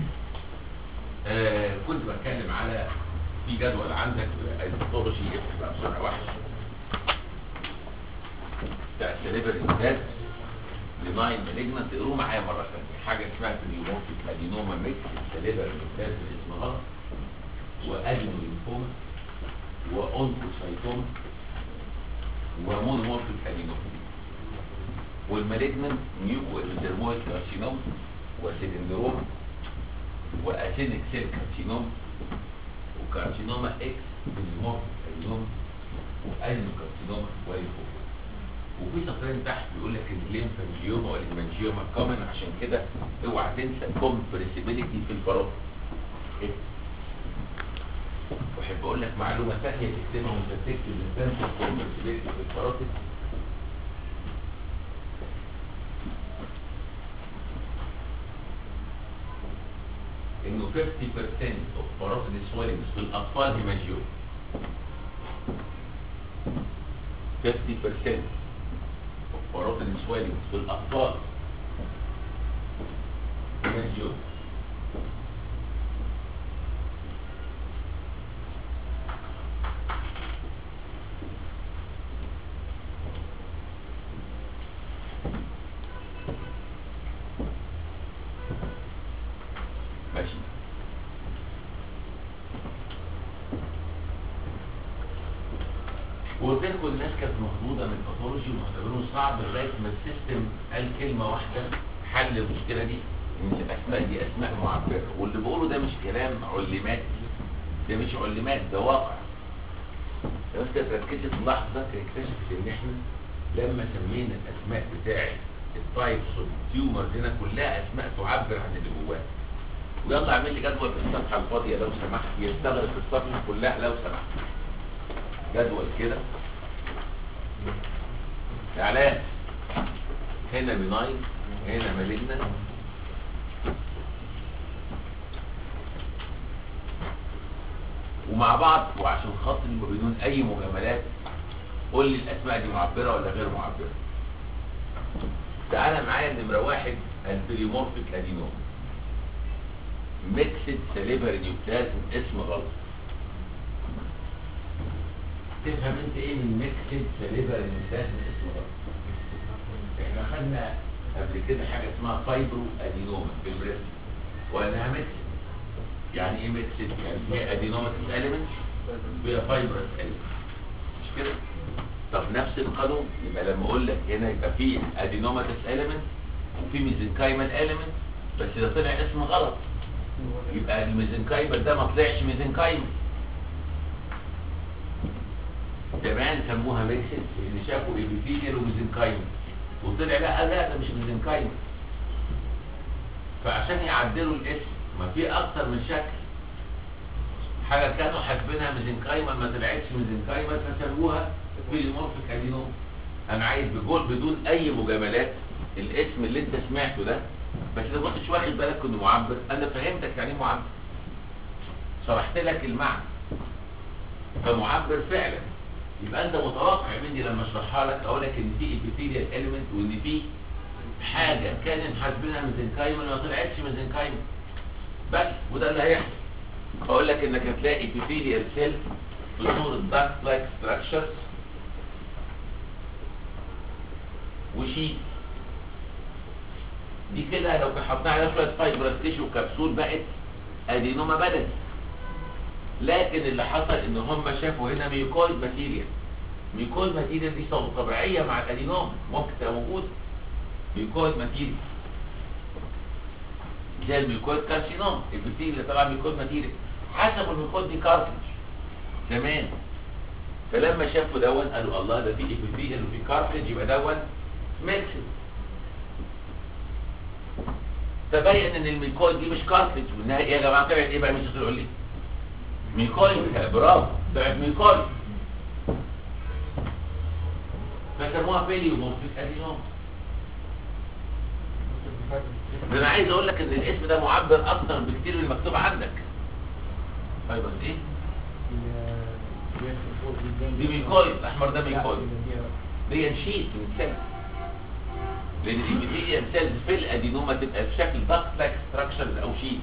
كنت بتكلم على في جدول عندك الباثولوجي يفتح بقى بسرعه واحده بتاع السليبري انتاج لناين مالجنت. اقروه معايا مره ثانيه. حاجه اسمها بريمورفيك ادينوما ميكس السليبري انتاج الاسم غلط، وادينوليمفوما واونكوسايتوما ومونومورفيك ادينوما والمالجنت نيوكو ابيدرمويد كارسينوم وسيلندروما واسيدك سيل كارسينوم وكارسينوما اكس بريمورفيك ادينوما وادينوكارسينوما وليمفوما. وفي سطرين تحت بيقول لك الليمفانجيوما والهيمانجيوما كومن، عشان كده اوعى تنسى كومبريسيبيليتي في الباروت. واحب اقول لك معلومه ثانيه تكتبها وانت بتكتب الانسان كومبريسيبيليتي في الباروت. انه 50% of parotid swellings في الاطفال هيمانجيوما. 50% of parotid swellings في الاطفال هيمانجيوما. ماشي. وقلت لكم الناس كانت مخضوضه من الباثولوجي ومعتبرينه صعب لغايه ما السيستم قال كلمه واحده حل المشكله دي، ان الاسماء دي اسماء معبره. واللي بقوله ده مش كلام علمات، ده مش علمات، ده واقع. الناس كانت ركزت في اللحظه اكتشفت ان احنا لما سمينا الاسماء بتاعت التايبس والتيومرز هنا كلها اسماء تعبر عن اللي جواها. ويلا اعمل لي جدول في الصفحه الفاضيه لو سمحت، يستغرق الصفحه كلها لو سمحت. جدول كده اعلان هنا بناين هنا مالجنا ومع بعض. وعشان خاطر بدون اي مجاملات قول لي الاسماء دي معبره ولا غير معبره. تعالى معايا نمره واحد البريمورفيك ادينوم ميكسد سليفري نيوبلازم، اسم غلط. تفهم انت ايه من ميكسد سليفر المسلازم اسمه غلط. احنا خدنا قبل كده حاجه اسمها فايبرو ادينوما في البريست وانها ميكسد. يعني ايه ميكسد؟ يعني فيها ادينوماتيك اليمنت فيها فايبرس اليمنت، مش كده؟ طب نفس القانون، يبقى لما اقول لك هنا يبقى فيه ادينوماتيك اليمنت وفي ميزنكايمال اليمنت، بس ده طلع اسم غلط، يبقى الميزنكايمال ده ما طلعش ميزنكايمال. زمان سموها ميكسد اللي شافوا ايبيثيليال وميزنكايمال، وطلع لا ده مش ميزنكايمال. فعشان يعدلوا الاسم ما في اكتر من شكل، حاجه كانوا حاسبينها ميزنكايمال ما طلعتش ميزنكايمال فسموها بوليمورفيك ادينوما. انا عايز بدون اي مجاملات الاسم اللي انت سمعته ده، بس لو ما كنتش واخد بالك انه معبر، انا فهمتك يعني ايه معبر، شرحت لك المعنى فمعبر فعلا. يبقى انت متوقع مني لما اشرحها لك اقول لك ان في ابيثيليال اليمنت وان في حاجه كانوا حاسبينها ميزنكايمال ما طلعتش ميزنكايمال بس، وده اللي هيحصل. اقول لك انك هتلاقي ابيثيليال سيل بصوره داكت لايك ستراكشرز وشيت دي كده، لو حطينا عليها شويه فايبرس تيشو كبسول بقت ادينوما بدني. لكن اللي حصل ان هم شافوا هنا ميوكويد ماتيريال. ميوكويد ماتيريال دي صوره طبيعيه مع الادينوما، ممكن تبقى موجوده ميوكويد ماتيريال زي الميوكويد كارسينوم. الابيثيليال طبعا ميوكويد ماتيريال، حسبوا الميوكويد دي كارتلج زمان، فلما شافوا دون قالوا الله ده في ابيثيليال وفي كارتلج يبقى دون ميكسد. تبين ان الميكويد دي مش كارتلج، والنهايه يا جماعه طلعت ايه بقى؟ مش هتقول لي ميكويد، برافو طلعت ميكويد، فسموها بيليومورفيك ادينوما. انا عايز اقول لك ان الاسم ده معبر اكتر بكتير من المكتوب عندك. طيب بس ايه؟ دي ميكويد، الاحمر ده ميكويد، دي شيت من السيلز، لان الابيثيليال سيلز في الادينوما تبقى في شكل داكت لايك ستراكشرز او شيت.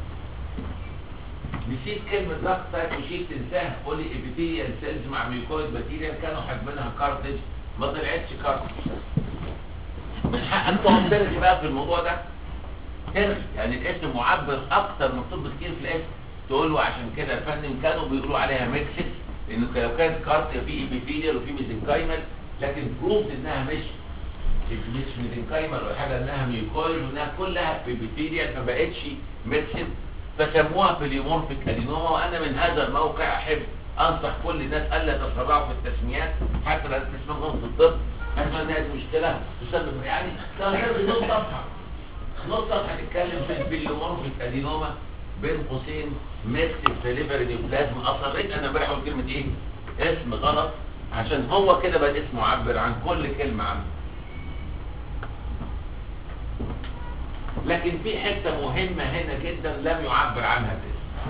نسيت كلمه داكت لايك وشيت تنساها، قول لي ابيثيليال سيلز مع ميكويد ماتيريال كانوا حاسبينها كارتج ما طلعتش كارتج. من حقك تقعد ترغي بقى في الموضوع ده، ترغي، يعني الاسم معبر اكتر مكتوب كتير في الاسم، تقول له عشان كده يا فندم كانوا بيقولوا عليها ميكسد، لانه لو كانت كارت في ابيثيليال وفي ميزنكايمال، لكن بروفد انها مش ميزنكايمال ولا حاجه، انها ميوكويد وانها كلها في ابيثيليال، ما بقتش ميكسد، فسموها بوليمورفيك ادينوما. وانا من هذا الموقع احب انصح كل الناس الا تتسرعوا في التسميات، حتى لو تسمى غلط في الطب، حتى ان هذه مشكله تسبب يعني لو هترغي نص صفحه تتكلم في البوليمورفيك ادينوما بين قوسين ميكسد سليفري نيوبلازم. اصريت انا امبارح اقول كلمه ايه؟ اسم غلط، عشان هو كده بقى اسم معبر عن كل كلمه عنه. لكن في حته مهمه هنا جدا لم يعبر عنها الاسم.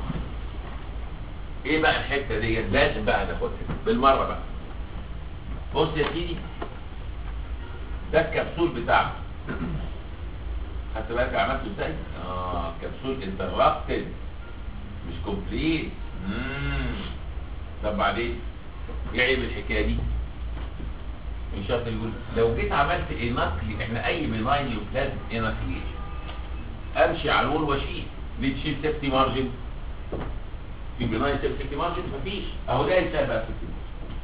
ايه بقى الحته دي؟ لازم بقى ناخدها بالمره بقى. بص يا سيدي، ده الكبسول بتاعنا، خدت بالك عملته ازاي؟ كبسول انترابتد مش كومبليت. طب بعدين ايه عيب الحكايه دي؟ ان شاء الله يقول لو جيت عملت اناكلي، احنا اي بناين نيوبلازم اناكليشن امشي على الول واشيل، ليه تشيل سيفتي مارجن؟ في بناين سيفتي مارجن مفيش، اهو ده يسال بقى سيفتي مارجن،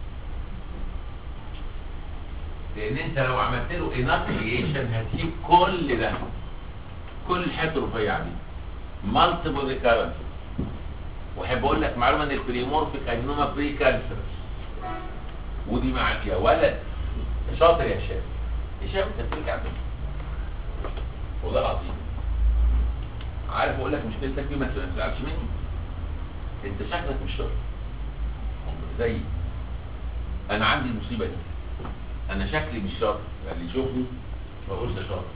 لان انت لو عملت له اناكليشن هتسيب كل ده، كل الحته الرفيعه دي مالتيبل ريكارنس. واحب اقول لك معلومه ان البريمورفيك ادينوما بري كانسرس، ودي معاك يا ولد شاطر يا هشام انت بترجع تاني والله العظيم. عارف اقول لك مشكلتك دي ما تزعلش مني، انت شكلك مش شاطر زي انا عندي المصيبه دي، انا شكلي مش شاطر، اللي يشوفني ما بقولش ده شاطر.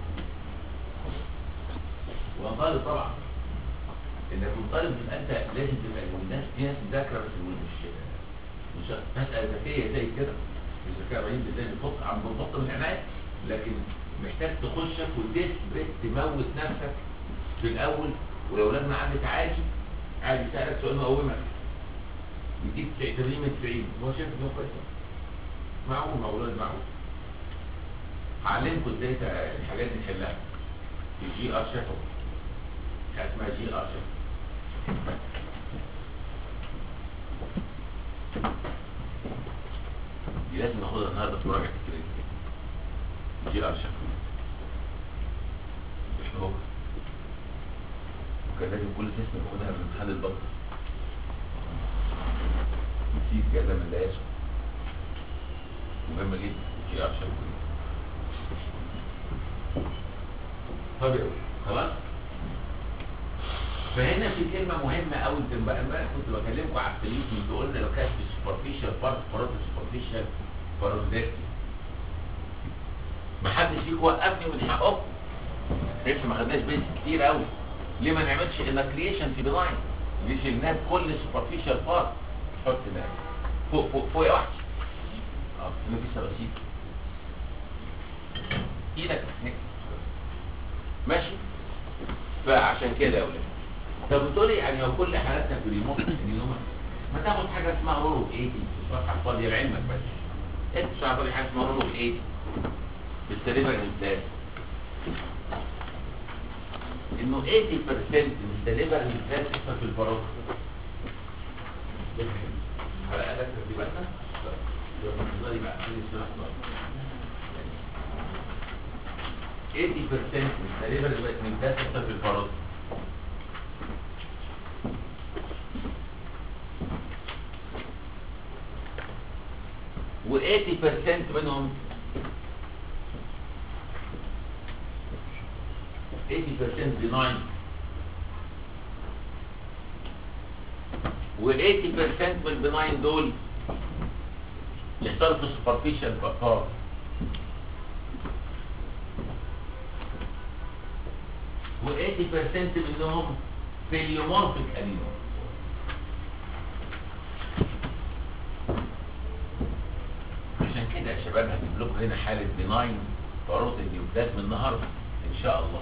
وطالب طبعا انك طالب تبقى انت لازم تبقى الناس في ناس مذاكره بس مش مساله ذكيه زي كده، مش ذكاء رهيب زي بتحط عم بتحط من العنايه، لكن محتاج تخشك وتثبت تموت نفسك في الاول. ولو لما عدت عادي سالك سؤال مقومك يجيب 80 من 90 هو شايف ان هو كويس معقول معقول معقول. هعلمكم ازاي الحاجات دي تحلها في جي ار شفوي، حاجه اسمها جي ار شفوي. دي لازم ناخدها النهارده في مراجعه الكريم. جي ار شفوي مش هو وكان لازم كل جسم ياخدها من امتحان البطن. نسيت كذا من لا يسوى مهمه جدا جي ار شفوي. طب خلاص. فهنا في كلمه مهمه قوي. انت امبارح كنت بكلمكم على السليوشن، انتوا قلنا لو كانت في السوبرفيشال بارت فرات السوبرفيشال بارودكت ما حدش فيكم وقفني من حقكم. لسه ما خدناش بيس كتير قوي. ليه ما نعملش انكريشن في بناين؟ ليه شلناه بكل سوبرفيشال بارت؟ حط هنا فوق فوق فوق يا وحش. هنا في سراسيب ايدك هيك ماشي. فعشان كده يا ولاد طب بتقولي يعني هو كل حالاتنا في الريموت اليوم ما تاخد حاجه اسمها رولو 80 في الصفحه الفاضيه لعلمك بس. انت مش عارف حاجه اسمها رولو 80 بالسليفر انسان انه 80% من السليفر انسان اسمها في الفراغ. على قدك ترتيباتنا تفضلي بقى في الشرح 80% من السليفر انسان اسمها في الفراغ. و 80% منهم 80% benign و 80% من البناين دول يحصلوا في السوبرفيشال بارت و 80% منهم بليومورفيك ادينوم. عشان كده يا شباب هجيب لكم هنا حاله بناين باروت النيوبلازم النهارده ان شاء الله.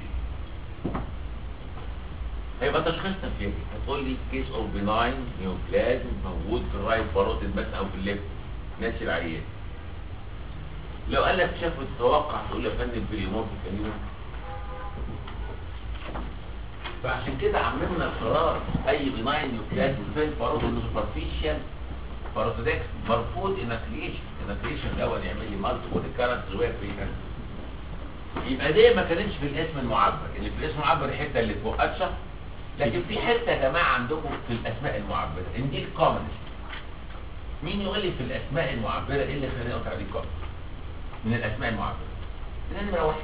هيبقى تشخيصنا فين؟ هتقول لي كيس اوف بناين نيوبلازم موجود في الرايت باروتيد بس او في الليفت ناسي العيان. لو قال لك شافه تتوقع تقول له يا فندم بليومورفيك ادينوم. فعشان كده عممنا القرار اي بناين نيوبلازم في الباروتيد سوبرفيشال باروتيدكس مرفوض انكليشن الاول يعمل لي مالتيبل ريكارنس ريوير بريكانس. يبقى دي ما كانتش في الاسم المعبر. اللي في الاسم المعبر الحته اللي فوق اتشر، لكن في حته يا جماعه عندكم في الاسماء المعبره ان دي الكومنست. مين يقول لي في الاسماء المعبره ايه اللي خلاني اقول عليه كومنست من الاسماء المعبره؟ ده نمره واحد.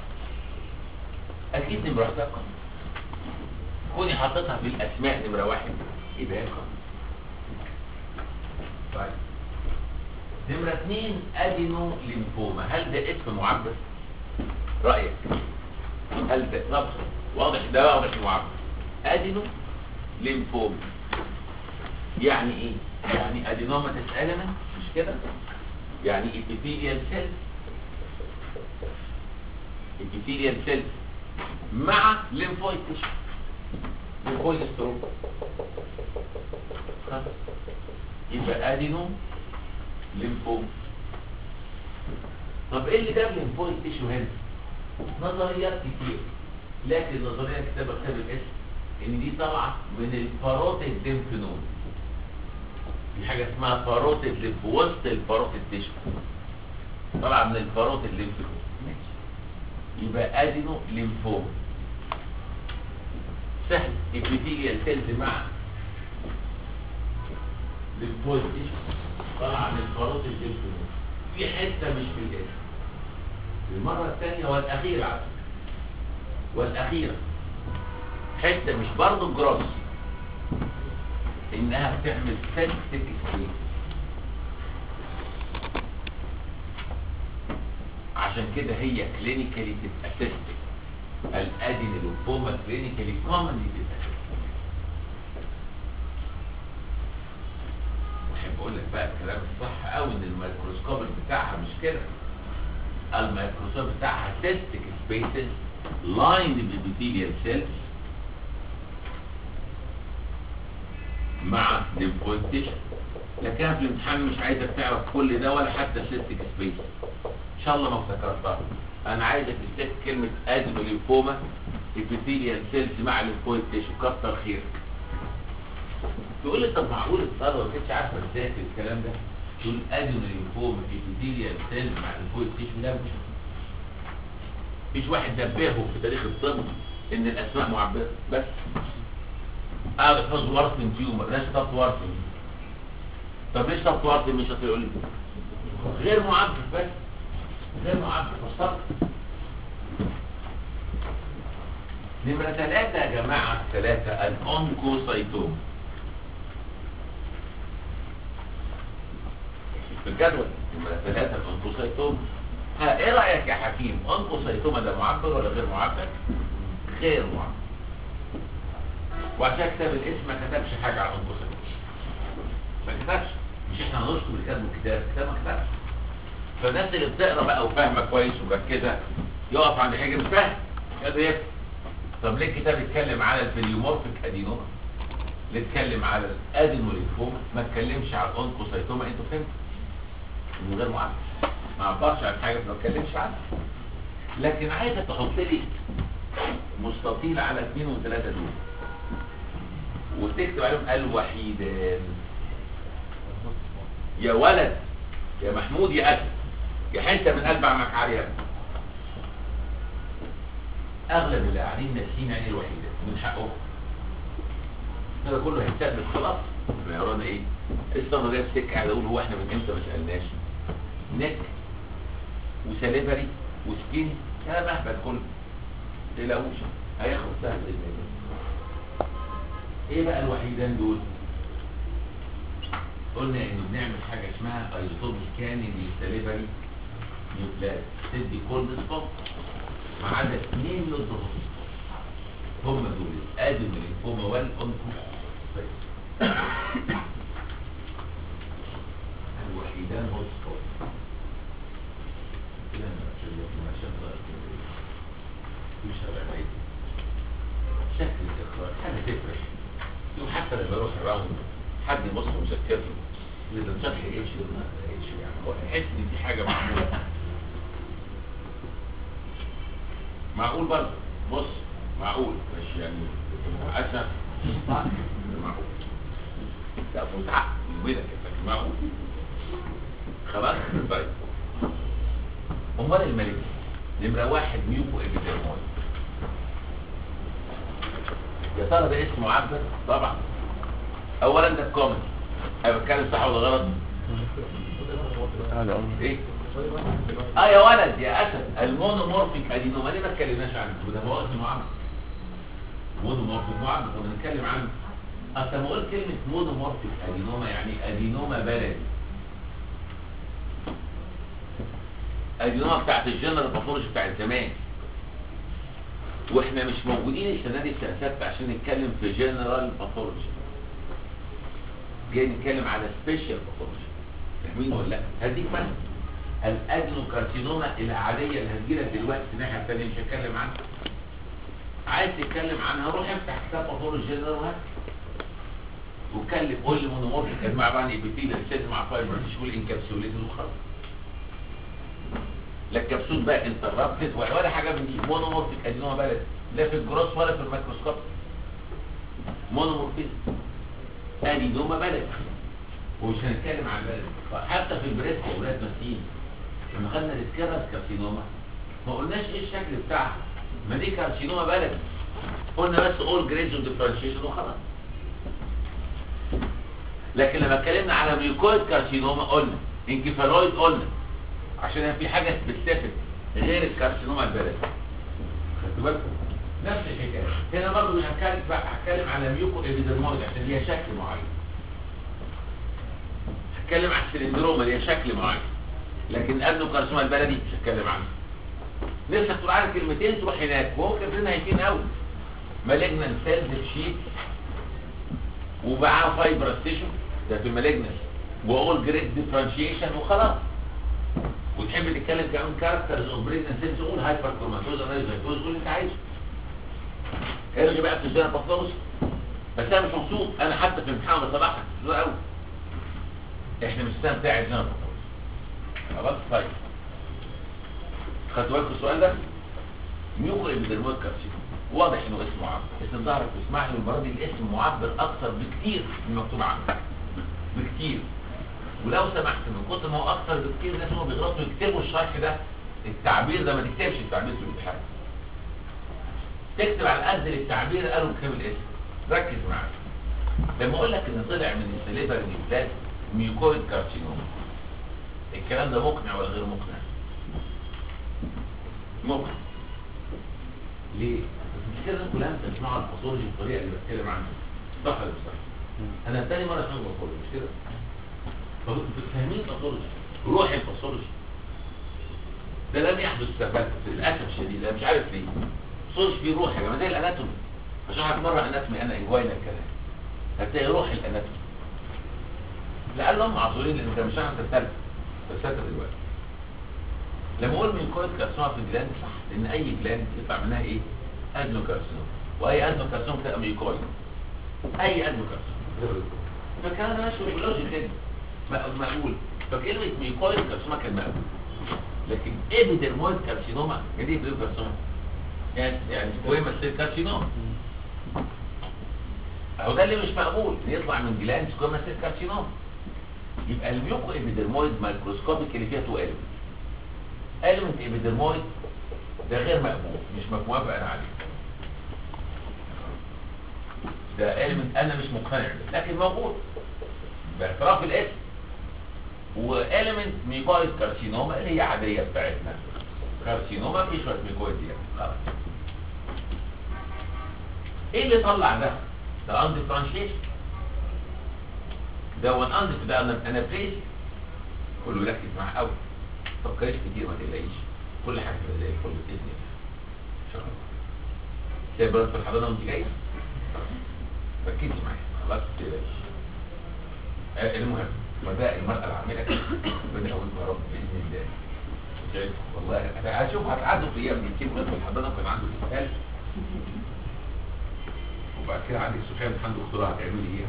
اكيد نمره واحد كومنست. كوني حاططها في الاسماء نمره واحد يبقى هي كومنست. طيب نمرة 2 ادينو ليمفوما. هل ده اسم معبر؟ رأيك هل ده نبص واضح؟ ده واضح معبر. ادينو ليمفوما يعني ايه؟ يعني ادينوما تسألنا مش كده؟ يعني epithelial cells مع lymphoid tissue lymphoid stroke. يبقى ادينو ليمفوما. طب ايه اللي جاب ليمفويد تيشو هنا؟ نظريات كتير، لكن النظريه كتاب الاسم ان دي طالعه من الباروتيد ليمف نود. في حاجه اسمها باروتيد ليمف وسط الباروتيد تيشو طالعه من الباروتيد ليمف نود. ماشي. يبقى ادينو ليمفوما سهل. ابيثيليال سيلز مع ليمفويد تيشو طالعه من الباروتيد ليمف نود. في حته مش في الاسم. المره الثانيه والاخيره على فكره والاخيره حته مش برضه جروس انها بتعمل سيستيك سبيس. عشان كده هي كلينيكالي تبقى سيستيك. الادينوفوما كلينيكالي كومنلي تبقى سيستيك. واحب اقول لك بقى الكلام الصح قوي ان الميكروسكوب بتاعها مش كده. الميكروسكوب بتاعها سيستيك سبيسز لايند بابيثيليال سيلز مع ليمفويد تيشو. لكن أنا في الامتحان مش عايزك تعرف كل ده ولا حتى سيستيك سبيس. ان شاء الله ما افتكرتها. انا عايزك تفتكر كلمه ادينوليمفوما ابيثيليال سيلز مع ليمفويد تيشو. كتر خيرك. تقول لي طب معقول الطلبه ما كانتش عارفه ازاي الكلام ده؟ تقول ادينوليمفوما ابيثيليال سيلز مع ليمفويد تيشو. لا مفيش واحد نبهه في تاريخ الطب ان الاسماء معبره بس. قاعد يحفظ وارثن تيومر. ليش طب وارثن؟ طب ليش طب وارثن مش هتقول لي غير معبر بس، غير معبر فصلت. نمرة 3 يا جماعة، 3 الأونكوسايتوم في الجدول. نمرة 3 الأونكوسايتوم. ها ايه رأيك يا حكيم؟ أونكوسايتوما ده معبر ولا غير معبر؟ غير معبر. وعشان كتاب الاسم ما كتبش حاجة على الأونكوسايتوم. ما كتبش. مش احنا هنشكر اللي كاتبه الكتاب ما كتبش. فالناس اللي بتقرا بقى وفاهمه كويس ومركزه يقف عند حاجه مش فاهم يقدر يفهم. طب ليه الكتاب اتكلم على البليومورفيك ادينوما؟ ليه اتكلم على الادينوليمفوما؟ ما اتكلمش على الاونكوسايتوما. انتوا فهمتوا؟ من غير معبر. ما عبرش عن حاجه ما اتكلمش عنها. لكن عايزه تحط لي مستطيل على 2 و3 دول وتكتب عليهم الوحيدان. يا ولد يا محمود يا اسد يا حته من قلب عمك علي يا ابني. اغلب اللي قاعدين ناسيين يعني الوحيده من حقهم. هذا كله هيتثبت خلاص. يا ورانا ايه؟ استنى جاي في سكه قاعد اقول هو احنا من امتى ما سالناش؟ نك وسليفري وسكين كلام اهبل كله. ما تقلقوش هياخد سهل باذن الله. ايه بقى الوحيدان دول؟ قلنا انه بنعمل حاجه اسمها ايزوتوب سكاننج للسليفري نيوكلاس تدي كولد سبوت ما عدا 2 نود هوت هم دول الادينوليمفوما والاونكوسايتوما. الوحيدان هوت سبوت. كده انا عشان مش هبقى بعيد شكل الاخراج حاجه تفرق. وحتى لما اروح الراوند حد يبص مذكرته اذا شرح ايش يعني هو يحس ان في حاجه معموله. معقول برضه. بص معقول مش يعني اسف معقول. لا متعب يومينك لكن معقول. خلاص طيب. امال الملك نمره 1 ميوكو ابيديرمويد. يا ترى ده اسمه معبر؟ طبعا. اولا ده كومنت. انا بتكلم صح ولا غلط؟ ايه؟ يا ولد يا اسد المونومورفيك ادينوما ليه ما اتكلمناش عنه؟ وده هو اسمه معبر. مونومورفيك معبر وبنتكلم عنه. اصل لما اقول كلمه مونومورفيك ادينوما يعني ادينوما بلدي. ادينوما بتاعت الجنرال باثولوجي بتاعت زمان. واحنا مش موجودين السنه دي في سنه 6 عشان نتكلم في جنرال باثولوجي. جاي نتكلم على سبيشال باثولوجي. فاهمين ولا لا؟ هديك مثلا الادينوكارسينوما العاديه اللي هتجيلك دلوقتي في الناحيه الثانيه مش هتكلم عنها. عايز تتكلم عنها روح افتح كتاب باثولوجي جنرال وهات. واتكلم قول لي مونومورفيك اجمع بقى ابيثيليال سيلز مع فايبر تيشو الانكابسوليتد وخلاص. لا الكبسول بقى انتربتد ولا حاجه من دي. مونومورفيك ادينوما بلد لا في الجروس ولا في الميكروسكوب. مونومورفيك ادينوما بلد. ومش هنتكلم عن البلد حتى في البريست يا ولاد ناسيين. لما خدنا الاسكيرس كارسينوما ما قلناش ايه الشكل بتاعها. ما دي كارسينوما بلد. قلنا بس اول جريدز وديفرنشيشن وخلاص. لكن لما اتكلمنا على ميوكويد كارسينوما قلنا انكفالويد قلنا عشان في حاجه سبيسيفيك غير الكارسينوما البلدي. خدتوا بالكم؟ نفس الحكايه. هنا برضه مش هتكلم على ميوكو ابيدرمويد عشان ليها شكل معين. هتكلم على السلندروما ليها شكل معين. لكن الادنوكارسينوما البلدي مش هتكلم عنه. نفسك تقول عنها كلمتين تروح هناك وهو كلمتين هايفين قوي. مالجنان سيلز شيت ومعاه فايبرس تيشو ده في المالجنان واول جريد ديفرنشيشن وخلاص. وتحب تتكلم كمان كاركترز اوف بريجنان سيلز تقول هايبر كروماتوز انايزايتوز قول اللي انت عايزه. ارجع بقى في الجنرال باثولوجي بس انا مش مبسوط، انا حتى في الامتحان بصراحه مبسوط قوي. احنا مش السنه بتاعي جنرال باثولوجي. خلاص طيب. خدتوا بالكم السؤال ده؟ ميوكو ابيدرمويد كارسينوما واضح انه اسمه معبر، اسم ظهرك واسمح لي المره دي الاسم معبر اكثر بكتير من المكتوب عنه. بكتير. ولو سمحت من كتر ما هو اكثر بكتير الناس هم بيغلطوا يكتبوا الشرح ده، التعبير ده ما تكتبش التعبير في الامتحان. تكتب على قد التعبير قالوا كتاب الاسم. ركز معايا. لما اقول لك ان طلع من السليفر نيوبلاست ميوكويد كارسينوما، الكلام ده مقنع ولا غير مقنع؟ مقنع. ليه؟ مش كده كلها بتسمعوا الباثولوجي بالطريقه اللي بتكلم عنها. صح ولا مش صح؟ انا تاني مره اسمع الباثولوجي مش كده؟ فانتوا فاهمين الباثولوجي، روح الباثولوجي. ده لم يحدث تفلسف للاسف الشديد، انا مش عارف ليه. الباثولوجي فيه روح يا جماعه زي الاناتومي. هشرح لك مره اناتومي انا انجوينا الكلام. هتلاقي روح الاناتومي. لعلهم معذورين لان انت مش عارف تتفلسف دلوقتي. لما اقول ميوكويد كارسينوما في الجلاند صح، لان اي جلاند يطلع منها ايه؟ ادنوكارسينوما، واي ادنوكارسينوما بتبقى ميوكويد. اي ادنوكارسينوما. فالكلام ده ماشي بيولوجي كده مقبول. فكلمه ميوكويد كارسينوما كان مقبول. لكن ابيدرمويد كارسينوما يعني ايه ابيدرمويد كارسينوما؟ يعني سكويما سيل كارسينوما. اهو ده اللي مش مقبول، ان يطلع من جلاند سكويما سيل كارسينوما. يبقى الميوكو ابيدرمويد مايكروسكوبيك اللي فيها تو element ابيدرمويد ده غير مقبول، مش موافق انا عليه. ده element انا مش مقتنع به، لكن موجود باعتراف الاسم. واليمنت ميكويد كارسينوما اللي هي عاديه بتاعتنا. كارسينوما في شويه ميكويد دي خلاص. ايه اللي طلع ده؟ ده اندي ترانشيشن. ده وان اندي ده انا بريس. كله يركز معاه قوي. فكرش كتير ما تقلقيش. كل حاجه زي الفل باذن الله. ان شاء الله. سايب برد في الحضانه وانت جايه؟ ركزي معايا خلاص ما تقلقيش. المهم وده المرأة العاملة ربنا يقويكم يا رب بإذن الله. شايف والله هشوف هتعدوا في ايام من كلمة في الحضانة كان عنده اسهال. وبعد كده عندك سفيان عنده دكتوراه هتعملي ايه؟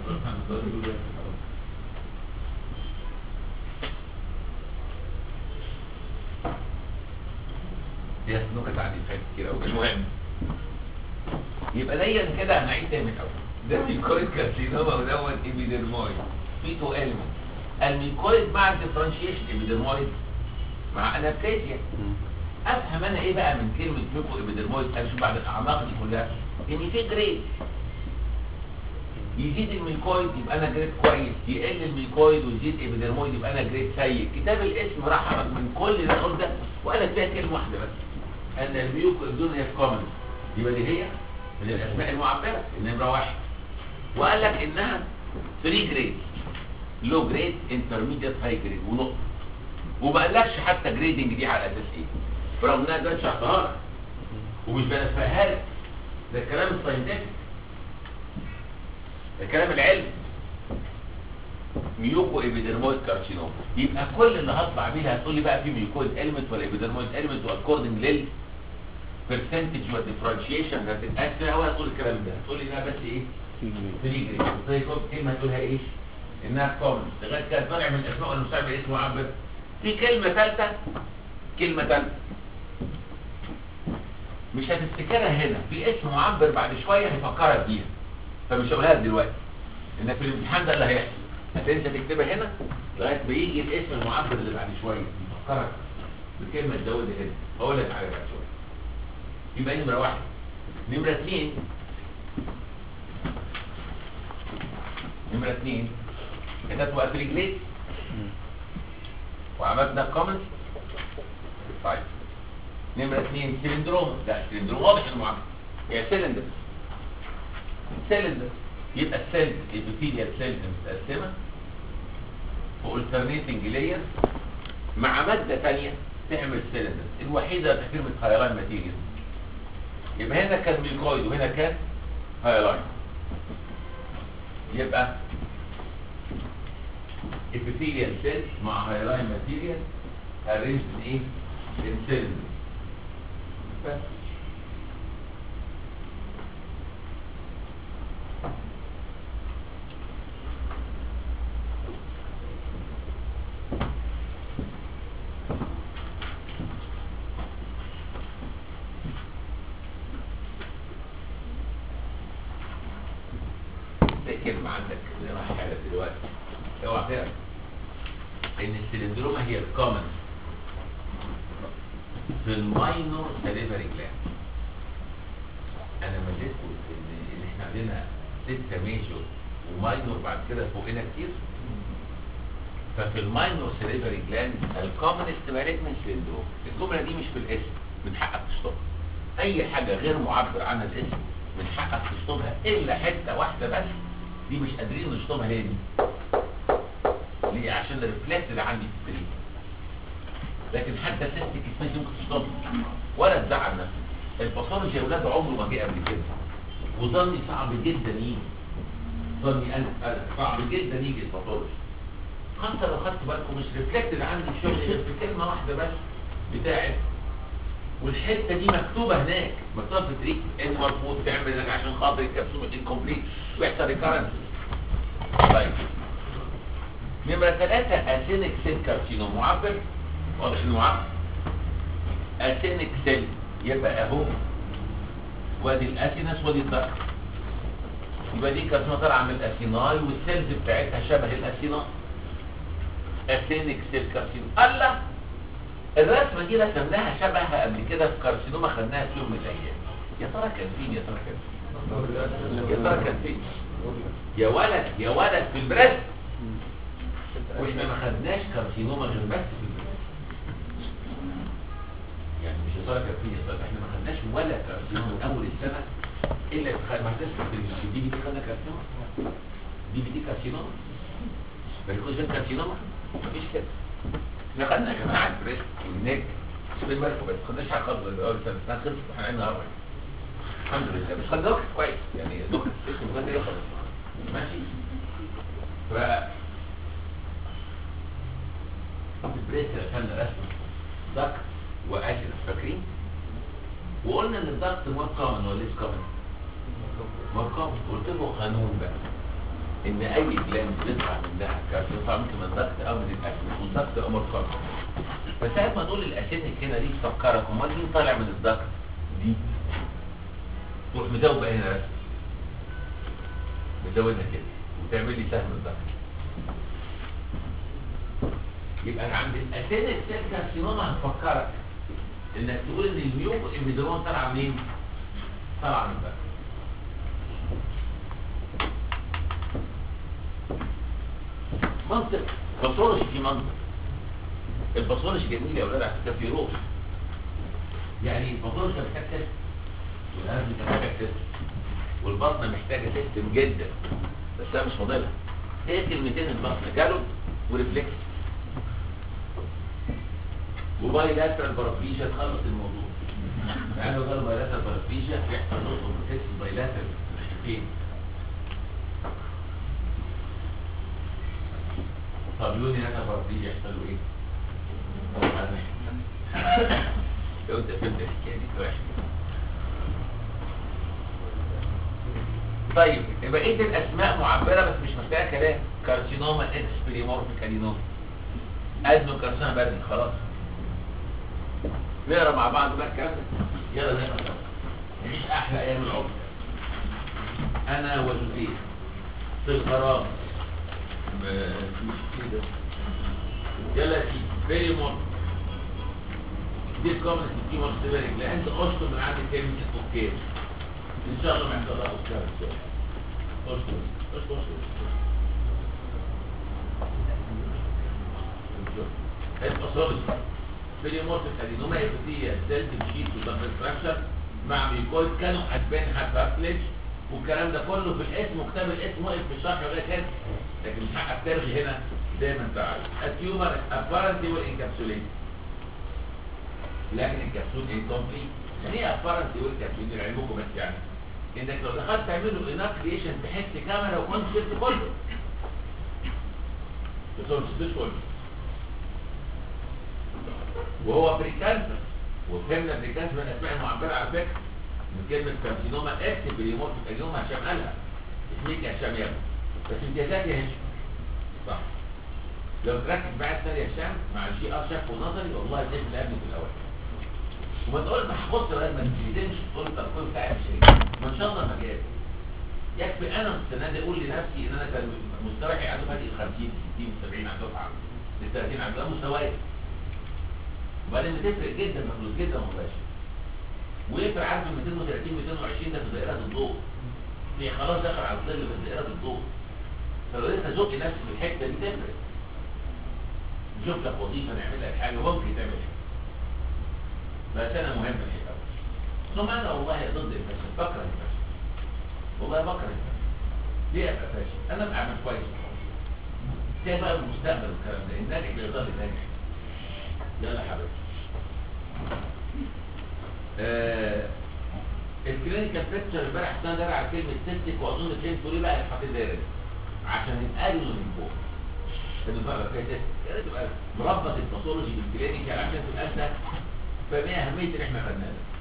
دي نكت عندي فات كتير قوي. المهم يبقى دايما كده هنعيد تاني من الاول. ده ميكويد كارسينوما ودوت ايبيدرمويد في تو ايلمنت. الميكويد مع الديفرنشيشن ابيدرمويد مع انابليزيا. افهم انا ايه بقى من كلمه ميكو ابيدرمويد؟ اشوف بعد الاعماق دي كلها ان في جريد. يزيد الميكويد يبقى انا جريد كويس، يقل الميكويد ويزيد ابيدرمويد يبقى انا جريد سيء. كتاب الاسم راح من كل اللي انا قلت ده وقال فيها كلمه واحده بس، ان الميوكو ابيدرمويد هي كومن. يبقى دي هي من الاسماء المعبره النمره واحد. وقال لك انها 3 جريد، لو جريد انترميديت هاي جريد ونقطه. وما قالكش حتى جريدنج دي على اساس ايه، برغم انها ده شرحتها لك ومش بنفهها لك. ده الكلام الساينتفك، ده كلام العلم. ميوكو ابيدرمويد كارسينوما. يبقى كل اللي هطلع بيه هتقول لي بقى في ميوكويد اليمنت ولا ابيدرمويد اليمنت واكوردنج لل برسنتج والديفرنشيشن هتتقسم او هتقول الكلام ده. هتقول لي انها بس ايه؟ 3 جريد. طيب كلمه هتقولها ايه؟ انها كومن. لغايه كده طالع من الاسماء المسمى اسمه معبر. في كلمه ثالثه، كلمه ثالثه مش هتفتكرها هنا، في اسم معبر بعد شويه هيفكرك بيها، فمش هقولها لك دلوقتي. انك في الامتحان ده اللي هيحصل هتنسى تكتبها هنا لغايه ما يجي الاسم المعبر اللي بعد شويه يفكرك بكلمه تزودها هنا. هقول لك عليها بعد شويه. يبقى نمره واحد. نمره اثنين، كتبت وقت رجليك وعملنا كومنت. طيب نمره اثنين سلندروم. لا سلندروم واضح المعبر هي سلندر. يبقى السيلز الابيثيليال سيلز متقسمه والترنيتنج لاير مع ماده ثانيه تعمل سيلندر الوحيده في كلمه هايلاين ماتيريال. يبقى هنا كان ميكويد وهنا كان هايلاين. يبقى ابيثيليال سيلز مع هايلاين ماتيريال ارينجد ايه؟ السيلندر. بس كلمه عندك نقراها حالا دلوقتي. اوعى تعرف ان السلندروما هي الكومن في الماينور سليفري جلاند. انا ما زلت ان احنا عندنا 6 ميجور وماينور بعد كده فوقنا كتير. ففي الماينور سليفري جلاند الكومنست مالجنت سلندروم. الجمله دي مش في الاسم، من حقك تشطبها. اي حاجه غير معبر عنها الاسم من حقك تشطبها، الا حته واحده بس دي مش قادرين نشطبها. هي دي ليه؟ عشان الريفلكس اللي عندي في السرير. لكن حتى سيستيك سبيس ممكن تشطبها ولا تزعل نفسك. الباثولوجي يا اولاد عمره ما جه قبل كده، وظني صعب جدا يجي. ظني انا صعب جدا يجي الباثولوجي، خاصه لو خدت بالكم مش ريفلكت اللي عندي في شغلي غير في كلمه واحده بس بتاعت، والحته دي مكتوبه هناك، مكتوبه في تريك ان مرفوض تعمل لك عشان خاطر الكبسول انكمبليت ويحصل ريكارنس. طيب نمره 3 اسينيك سيل كارسينوم. معبر واضح انه معبر. اسينيك سيل يبقى اهو، وادي الاسينس وادي الدكت، يبقى دي كارسينوم طالعه من الاسيناي والسيلز بتاعتها شبه الاسيناي. اسينيك سيل كارسينوم. الله، الرسمه دي رسمناها شبهها قبل كده في كارسينوما خدناها في يوم من الايام. يا ترى كان فين؟ يا ترى كان فين؟ يا ترى كان فين؟ يا ولد يا ولد في البريست. واحنا ما خدناش كارسينوما غير بس في البريست. يعني مش يا ترى كان فين، يا ترى احنا ما خدناش ولا كارسينوما من اول السنه الا في ما تسمع في الدي بي دي خدنا كارسينوما. دي بي دي كارسينوما ما يكونش فين كارسينوما؟ مفيش كده. احنا خدنا يا جماعه البريست والنيك خدين بالكم، بس ما خدناش حاجه خالص غير اول سنه. احنا خلصت احنا النهارده الحمد لله، بس خدنا وقت كويس يعني دكتور اسمه غادي يخلص ماشي. ف البريست رسمنا رسمه ضغط واسيد فاكرين، وقلنا ان الضغط مور كومن ولا ليس كومن؟ مور كومن. قلت له قانون بقى ان اي جلاند بيطلع منها كارسينوم يطلع ممكن من الضغط او من الاسيد، والضغط امر كومن. فساعة ما نقول الاسينيك هنا دي تفكرك امال مين طالع من الضغط دي؟ تروح مزود بقى هنا رسم، مزودها كده وتعمل لي سهم الضغط. يبقى انا عند الاسينيك سيل كارسينوما هتفكرك انك تقول ان الميوكو اميدرون طالعه منين؟ طالعه من الضغط. منطق باثولوجي، في منطق. الباثولوجي جميل يا اولاد على فكره، في روح. يعني الباثولوجي محتاج تيست، والقلب محتاج تيست، والبطنه محتاجه سيستم جدا، بس انا مش فاضلها. هي كلمتين البطنه، جالوب وريفلكس وبايلاترال بارافليجيا تخلص الموضوع. يعني لو جاله بايلاترال بارافليجيا يحصل نقطه بروتكس بايلاترال ناحيتين. طب يوني انا بارافليجيا يحصل له ايه؟ لو انت فهمت الحكايه دي واحد. طيب بقيه الاسماء معبره بس مش محتاجه كلام. كارسينوما اكس بريمورفيك ادينوما، ادنو كارسينوما بردي. خلاص نقرا مع بعض بقى الكلام ده. يلا نقرا سوا نعيش احلى ايام العمر انا وزوزير في الغرام. كده يلا يا سيدي بريمورفيك دي كومنت في مارسيبيريك. لا انت اشطب من عندي كلمه اوكي ان شاء الله ما يحصل لها اوكي. اشطب الباثولوجي بريمورفيك ادينوما ابتدائيه سيلز بشيت ودبل ستراكشر مع ميكويد كانوا حاسبين هاباتليج، والكلام ده كله في الاسم وكتاب الاسم واقف في الشرح ولا كده، لكن مش حقك ترغي هنا زي ما انت عارف. التيومر ابارنتلي والانكابسوليت، لكن الكبسول انكمبليت. يعني ايه ابارنتلي والكبسول؟ لعلمكم بس يعني انك لو دخلت تعمله اناكليشن تحس كاميرا وكنت شلت كله بس كله، وهو بريكانسر. وفهمنا بريكانسر من الاسماء المعبره على فكره من كلمه كارسينوما اكتب بريمورفيك ادينوما هشام قالها اسميك يا هشام يا ابني، بس امتيازات يا هشام صح. لو تركز بقى الثانيه يا هشام مع الجي ار شاف ونظري والله باذن الله ابني في الاول. وما تقول ما هبص بقى ما تجيش تقول الترقيم بتاع الشيء ما ان شاء الله ما جاب. يكفي انا السنه دي اقول لنفسي ان انا كان مستواي عنده فرق 50 60 70 عن دفعه ال 30 عن ده مستواي. وبعدين بتفرق جدا مفروض جدا مباشر. ويفرق عارف ال 230 220 ده في دائره الضوء. هي خلاص دخل على الظل في دائره الضوء. فلو انت زق نفسك في الحته دي تفرق. نشوف لك وظيفه نعمل لك حاجه ممكن تعمل حاجه. بس انا مهم الحته دي. ثم انا والله ضد الفشل، بكره الفشل. والله بكره الفشل. ليه ابقى فاشل؟ انا ابقى عامل كويس وخلاص. ده بقى المستقبل والكلام ده، الناجح بيظل ناجح. يلا حبيبي. الكلينيكال بيكتشر امبارح كان دار على كلمه سيستيك، واظن فهمتوا ليه بقى حاطط دايره عشان يتقالوا من فوق. انه بقى فيها سيستيك، يا ريت تبقى مربط الباثولوجي بالكلينيكال عشان تبقى انت فاهمين اهميه اللي احنا خدناه ده.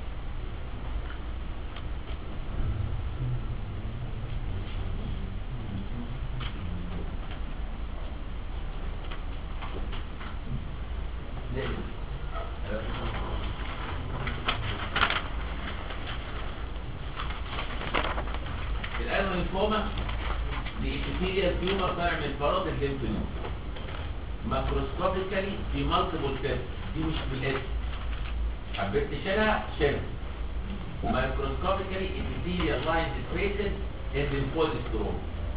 الانوينفوما دي epithelial tumor طالع من الفراغ الليمف نود ماكروسكوبيكالي في مالتيبل تيست. دي مش في الاسم، حبيت تشيلها شيلها. ومايكروسكوبيكالي epithelial line spaces in lymphoid stroma.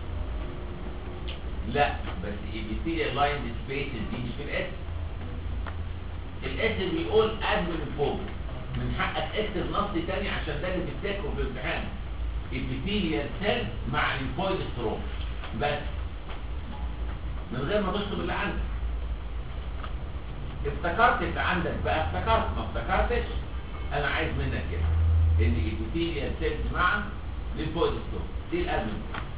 لا بس epithelial line spaces دي مش في الاسم. الاسم بيقول adenoinfoma. من حقك اكتب نص تاني عشان ده اللي بتفتكره في الامتحان. epithelial cell مع lymphoid stroma بس، من غير ما تشطب اللي عندك. افتكرت اللي عندك بقى افتكرت، ما افتكرتش انا عايز منك كده ان epithelial cells مع lymphoid stroma دي الادمن.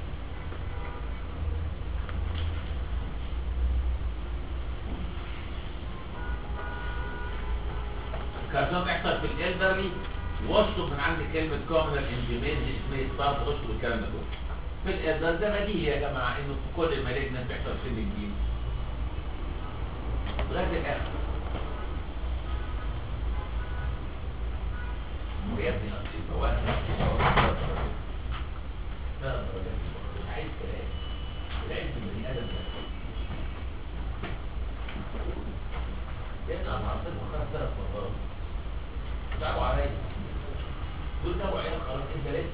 كارسون بيحصل في الالدرلي، واشطب من عند كلمه كومنال انجيميز اسمه ستارت، اشطب الكلام ده كله. في الالدر ده بديهي يا جماعه انه في كل المالجنس بيحصل سن جديد لغايه الاخر. ويا ابني اصل الفواكه ثلاث درجات مش عايز كلام. العلم البني ادم ده يا ابني انا عصيت مخرج 3 مرات تعبوا عليا دول تعبوا عيال خلاص. انت لسه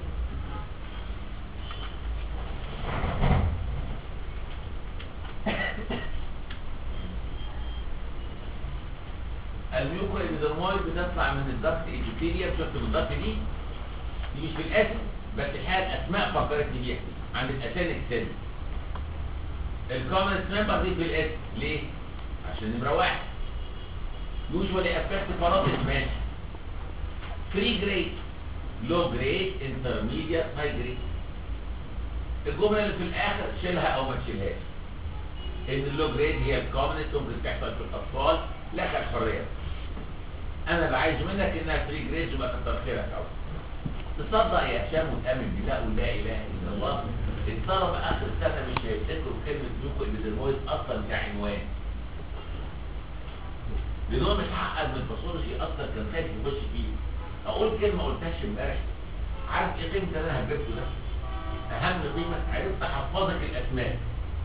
الميوكو ابيدرمويد بتطلع من الضغط ايبيثيليا. شفت من الضغط دي مش في الاسم بس الحال اسماء فكرتني بيها عند الاسانك سيل. الكومن ممبر دي في الاسم ليه؟ عشان نمره 1 يوجوالي افكت فراتس ماشي 3 جريد لو جريد انترميديت هاي جريد. الجمله اللي في الاخر شيلها او ما تشيلهاش، ان اللو جريد هي الكومنت ممكن تحصل في الاطفال لك الحريه. انا اللي عايز منك انها 3 جريد وما كتر خيرك اهو. تصدق يا هشام وتامن بالله ولا اله الا الله، الطلبه اخر سنه مش هيفتكروا كلمه ميوكو ابيدرمويد اصلا كعنوان، لانهم اتحقق من الباثولوجي اصلا كان خايف يخش فيه. اقول كلمه قلتهاش امبارح، عارف ايه قيمه اللي انا هجبته ده؟ اهم قيمه عرفت احفظك الاسماء.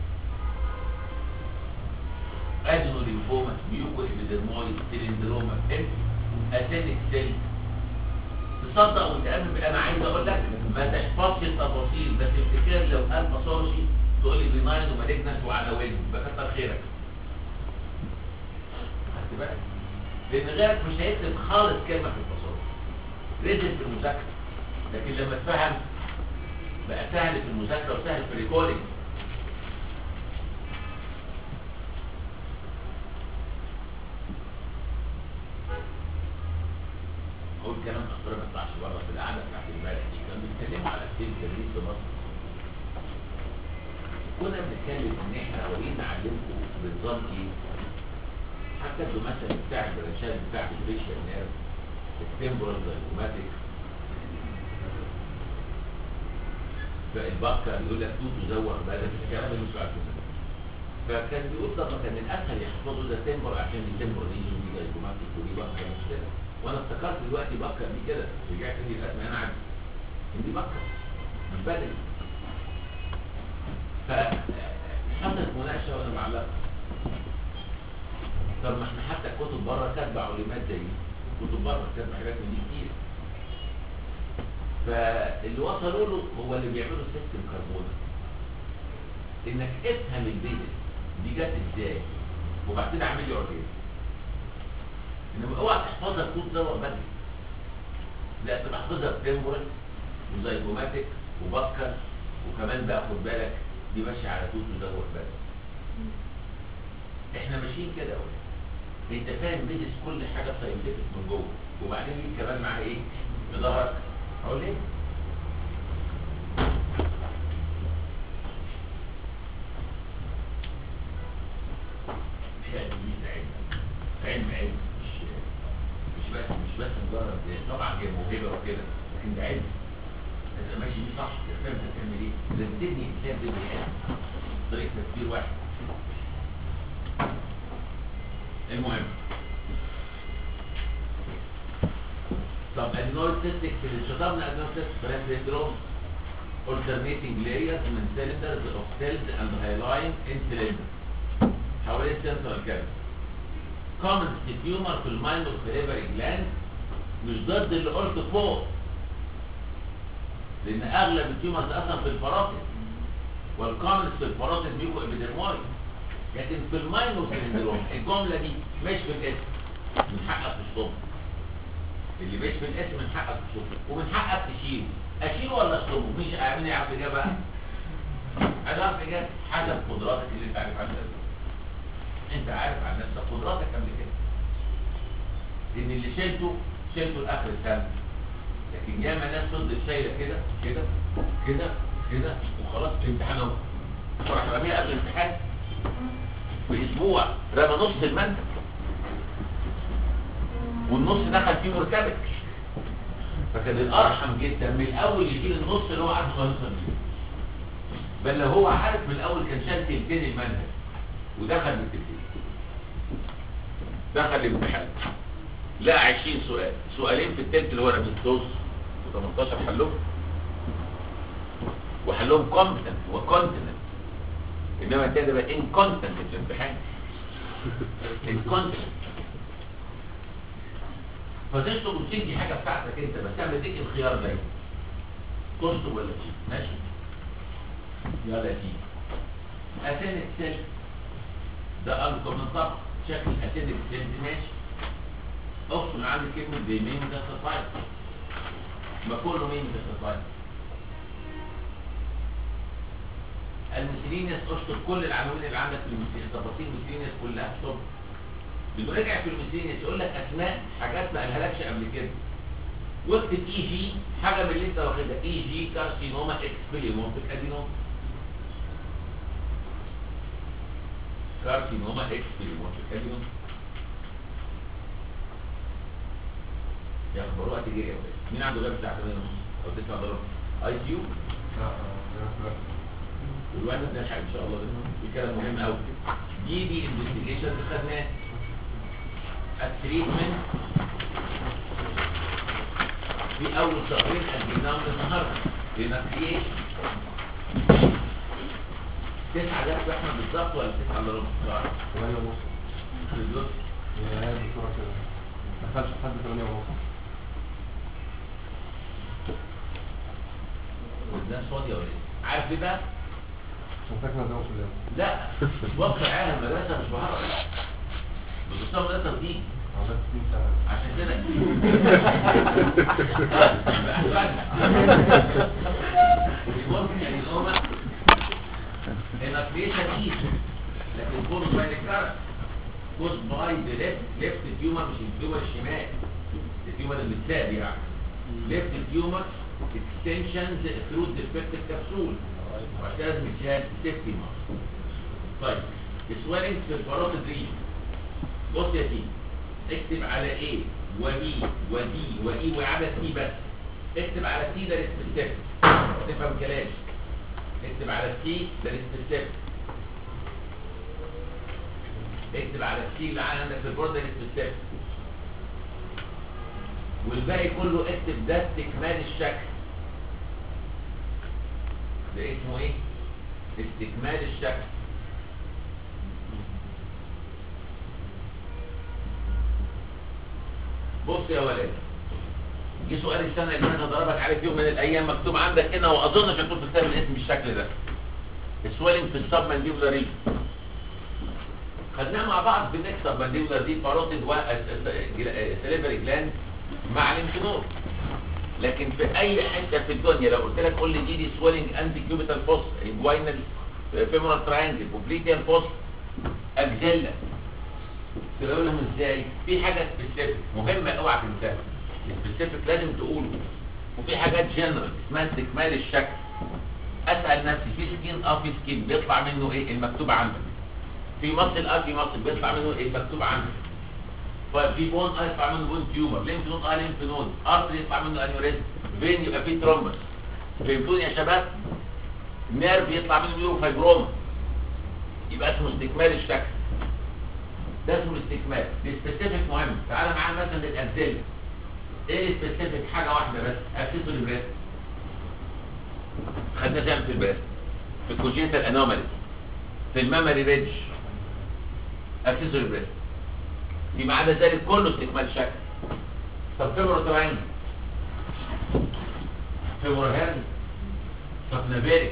ادنو ليمفوما، ميوكو ابيدرمويد، سيلندروما، اسينيك سيل. تصدق وتامن بالله انا عايز اقول لك ما تحفظش التفاصيل بس افتكر لو قال باثولوجي تقول لي بيناين ومالجنس وعناوين بكتر خيرك. خدت بالك؟ لان غيرك مش هيكتب خالص كلمه في الباثولوجي. رزق في المذاكره، لكن لما اتفهم بقى سهل في المذاكره وسهل في الريكولينج. اقول كلام اخر ما يطلعش بره في القعده بتاعت امبارح دي كانوا بيتكلموا على ستيل تدريس في مصر. كنا بنتكلم ان احنا عاوزين نعلمكم بنظام ايه؟ حتى المثل بتاع البرانشات بتاع الفيشيال نيرف، التمبرال زيجوماتيك، فالبكر يقول لك تو تزوق بقى ده الكلام اللي مش عارفينه. فكان بيقول طب ما كان الاسهل يحفظوا ده تمبر عشان دي تمبر دي ودي زيجوماتيك ودي بكر مش كده. وانا افتكرت دلوقتي بكر دي كده، رجعت لي الاسماء انا عارف ان دي بكر من بدري. فحصلت مناقشه وانا معلقه. طب ما احنا حتى الكتب بره كاتبه علومات زي دي، كتب بره كاتبه حاجات من دي كتير. فاللي وصلوا له هو اللي بيعملوا سيستم كربونه، انك افهم البيزنس دي جت ازاي وبعدين اعمل لي اورجين. انما اوعى تحفظها طول زوق بدري، لا تبقى حافظها بتمبرال وزيجوماتيك وبكر، وكمان بقى خد بالك دي ماشيه على طول تزوق بدري. احنا ماشيين كده اهو، انت فاهم بيزنس كل حاجه ساينتفك من جوه، وبعدين ليك كمان معاه ايه؟ بظهرك اقول ايه؟ علم مش بس مجرد طبعا هي موهبه وكده، لكن ده علم. انت ماشي بيه صح، فاهم انت بتعمل ايه؟ لازم تبني انسان بني ادم طريقه تفكير واحد. المهم طب ادينويد سيستيك اللي شطبنا ادينويد سيستيك فلاس سيندروم alternating layers من cylinders of cells and hyaline in cylinder حوالين central cavity. common tumor في المايندو salivary gland، مش ضد اللي قلته فوق، لان اغلب التيومرز اصلا في الفراتس، والكومنس في الفراتس بيبقوا ابيدرمايد، لكن في المايندو سيندروم الجمله دي مش في الاسم، من حقك تشطبها. اللي مش في الاسم من حقك تشطبه، ومن حقك تشيله. اشيله ولا اشطبه؟ مش مين يعرف الاجابه بقى؟ انا اعرف الاجابه حسب قدراتك اللي انت عارف عنها. انت عارف عن نفسك قدراتك قبل كده، ان اللي شلته لاخر السنه، لكن ياما ناس فضلت شايله كده كده كده كده وخلاص في امتحان اهو، راح راميها قبل الامتحان باسبوع، رمى نص المنهج والنص دخل فيه مرتبك. فكان الارحم جدا من الاول يشيل النص اللي هو عارف يوصل بيه، بل لو هو عارف من الاول كان شال تلتين المنهج ودخل بالتلتين. دخل الامتحان لقى 20 سؤال، سؤالين في التلت اللي هو رميتوز و18 حلهم، وحلهم كومبتنت وكونتنت، انما التاني بقى انكونتنت في الامتحان. انكونتنت فتشطب وتشيل دي حاجه بتاعتك انت، بس اعمل ديك الخيار ده تشطب ولا تشيل. ماشي يلا تيجي اسند سيل ده انكم من طبع شكل اسند سيل ماشي. اقصد عندي كلمه زي مين ميتاستاسايت، ما كله مين ميتاستاسايت. الميسيلينيس اشطب كل العناوين اللي عندك في الميسيلينيس، تفاصيل الميسيلينيس كلها اشطب. بنرجع في الميسيلينيس يقول لك اسماء حاجات ما قالهالكش قبل كده، واكتب اي جي حاجه من اللي انت واخدها، اي جي كارسينوما اكسبيليمونتيك ادينوما، كارسينوما اكسبيليمونتيك ادينوما. يا اخبار وقت جري يا ولاد. مين عنده غير بتاع 8 ونص او 9 ضرب اي سي يو؟ لا والوقت ده ان شاء الله في كلام مهم قوي. دي انفستيجيشن اللي خدناه. التريتمنت في اول شهرين اديناهم النهارده لنفسيه 9 ده احنا بالظبط ولا 9 الا ربع؟ 8 ونص بالظبط. يا هي بسرعه كده ما دخلش لحد 8 ونص. والناس فاضيه ولا ايه؟ عارف ليه بقى؟ عشان ساكنه زي كلنا. لا واقع عالم المدرسه مش بهرب، بتصور مدرسه دي عندك 60 سنه عشان كده ممكن يعني الأمة انكريشن ايز، لكن كوز باي الكارت، كوز باي ذا ليفت تيومر، مش التيومر الشمال، التيومر اللي متساب يعني ليفت تيومر اكستنشنز ثرو ديفكتيف كبسول، وعشان لازم يتشال سيفتي ماسك. طيب السوالنج في الباروتيد ريجن، بص يا سيدي اكتب على A وبي ودي وإي وعلى سي بس. اكتب على سي ده السبيسيفيك، تفهم كلامي. اكتب على سي ده السبيسيفيك، اكتب على السي اللي عندك في البورد ده السبيسيفيك، والباقي كله اكتب ده استكمال الشكل. ده اسمه ايه؟ استكمال الشكل. بص يا ولاد، جه سؤال السنه اللي انا ضربك عليه في يوم من الايام مكتوب عندك هنا، واظن مكتوب في كتاب الاسم بالشكل ده، السويلنج في السب مانديبولار ريجن. خدناه مع بعض في النكسب مانديبولار دي باروتيد سليفري جلاند مع الانفينول. لكن في اي حته في الدنيا لو قلت لك قول لي دي سويلنج انتي كيوبيتال فوس، انجوينال فيمورال تراينجل، بوبليتيال فوس، اكزيلا، تقول لهم ازاي؟ في حاجه سبيسيفيك مهمه اوعى تنساها، السبيسيفيك لازم تقوله، وفي حاجات جنرال اسمها استكمال الشكل. اسال نفسي في سكين في سكين بيطلع منه ايه المكتوب عندك، في مصل في مصل بيطلع منه ايه المكتوب عندك، في بون يطلع منه بون تيومر، ليمف نود ليمف نود، ارتري يطلع منه انيوريزم، فين يبقى فيه ترومبس. فهمتوني يا شباب؟ نيرف يطلع منه نيورو فايبروما، يبقى اسمه استكمال الشكل. ده اسمه الاستكمال. السبيسيفيك مهم. تعالى معانا مثلا للأكزيلا. ايه السبيسيفيك؟ حاجه واحده بس، اكسسوري بريست. خدنا زي في البريست، في الكونجنتال انوماليز، في المامري ريدج، اكسسوري بريست. فيما عدا ذلك كله استكمال شكل. طب فيمورال تراينجل، فيمورال هيرني، سبنافيريكس،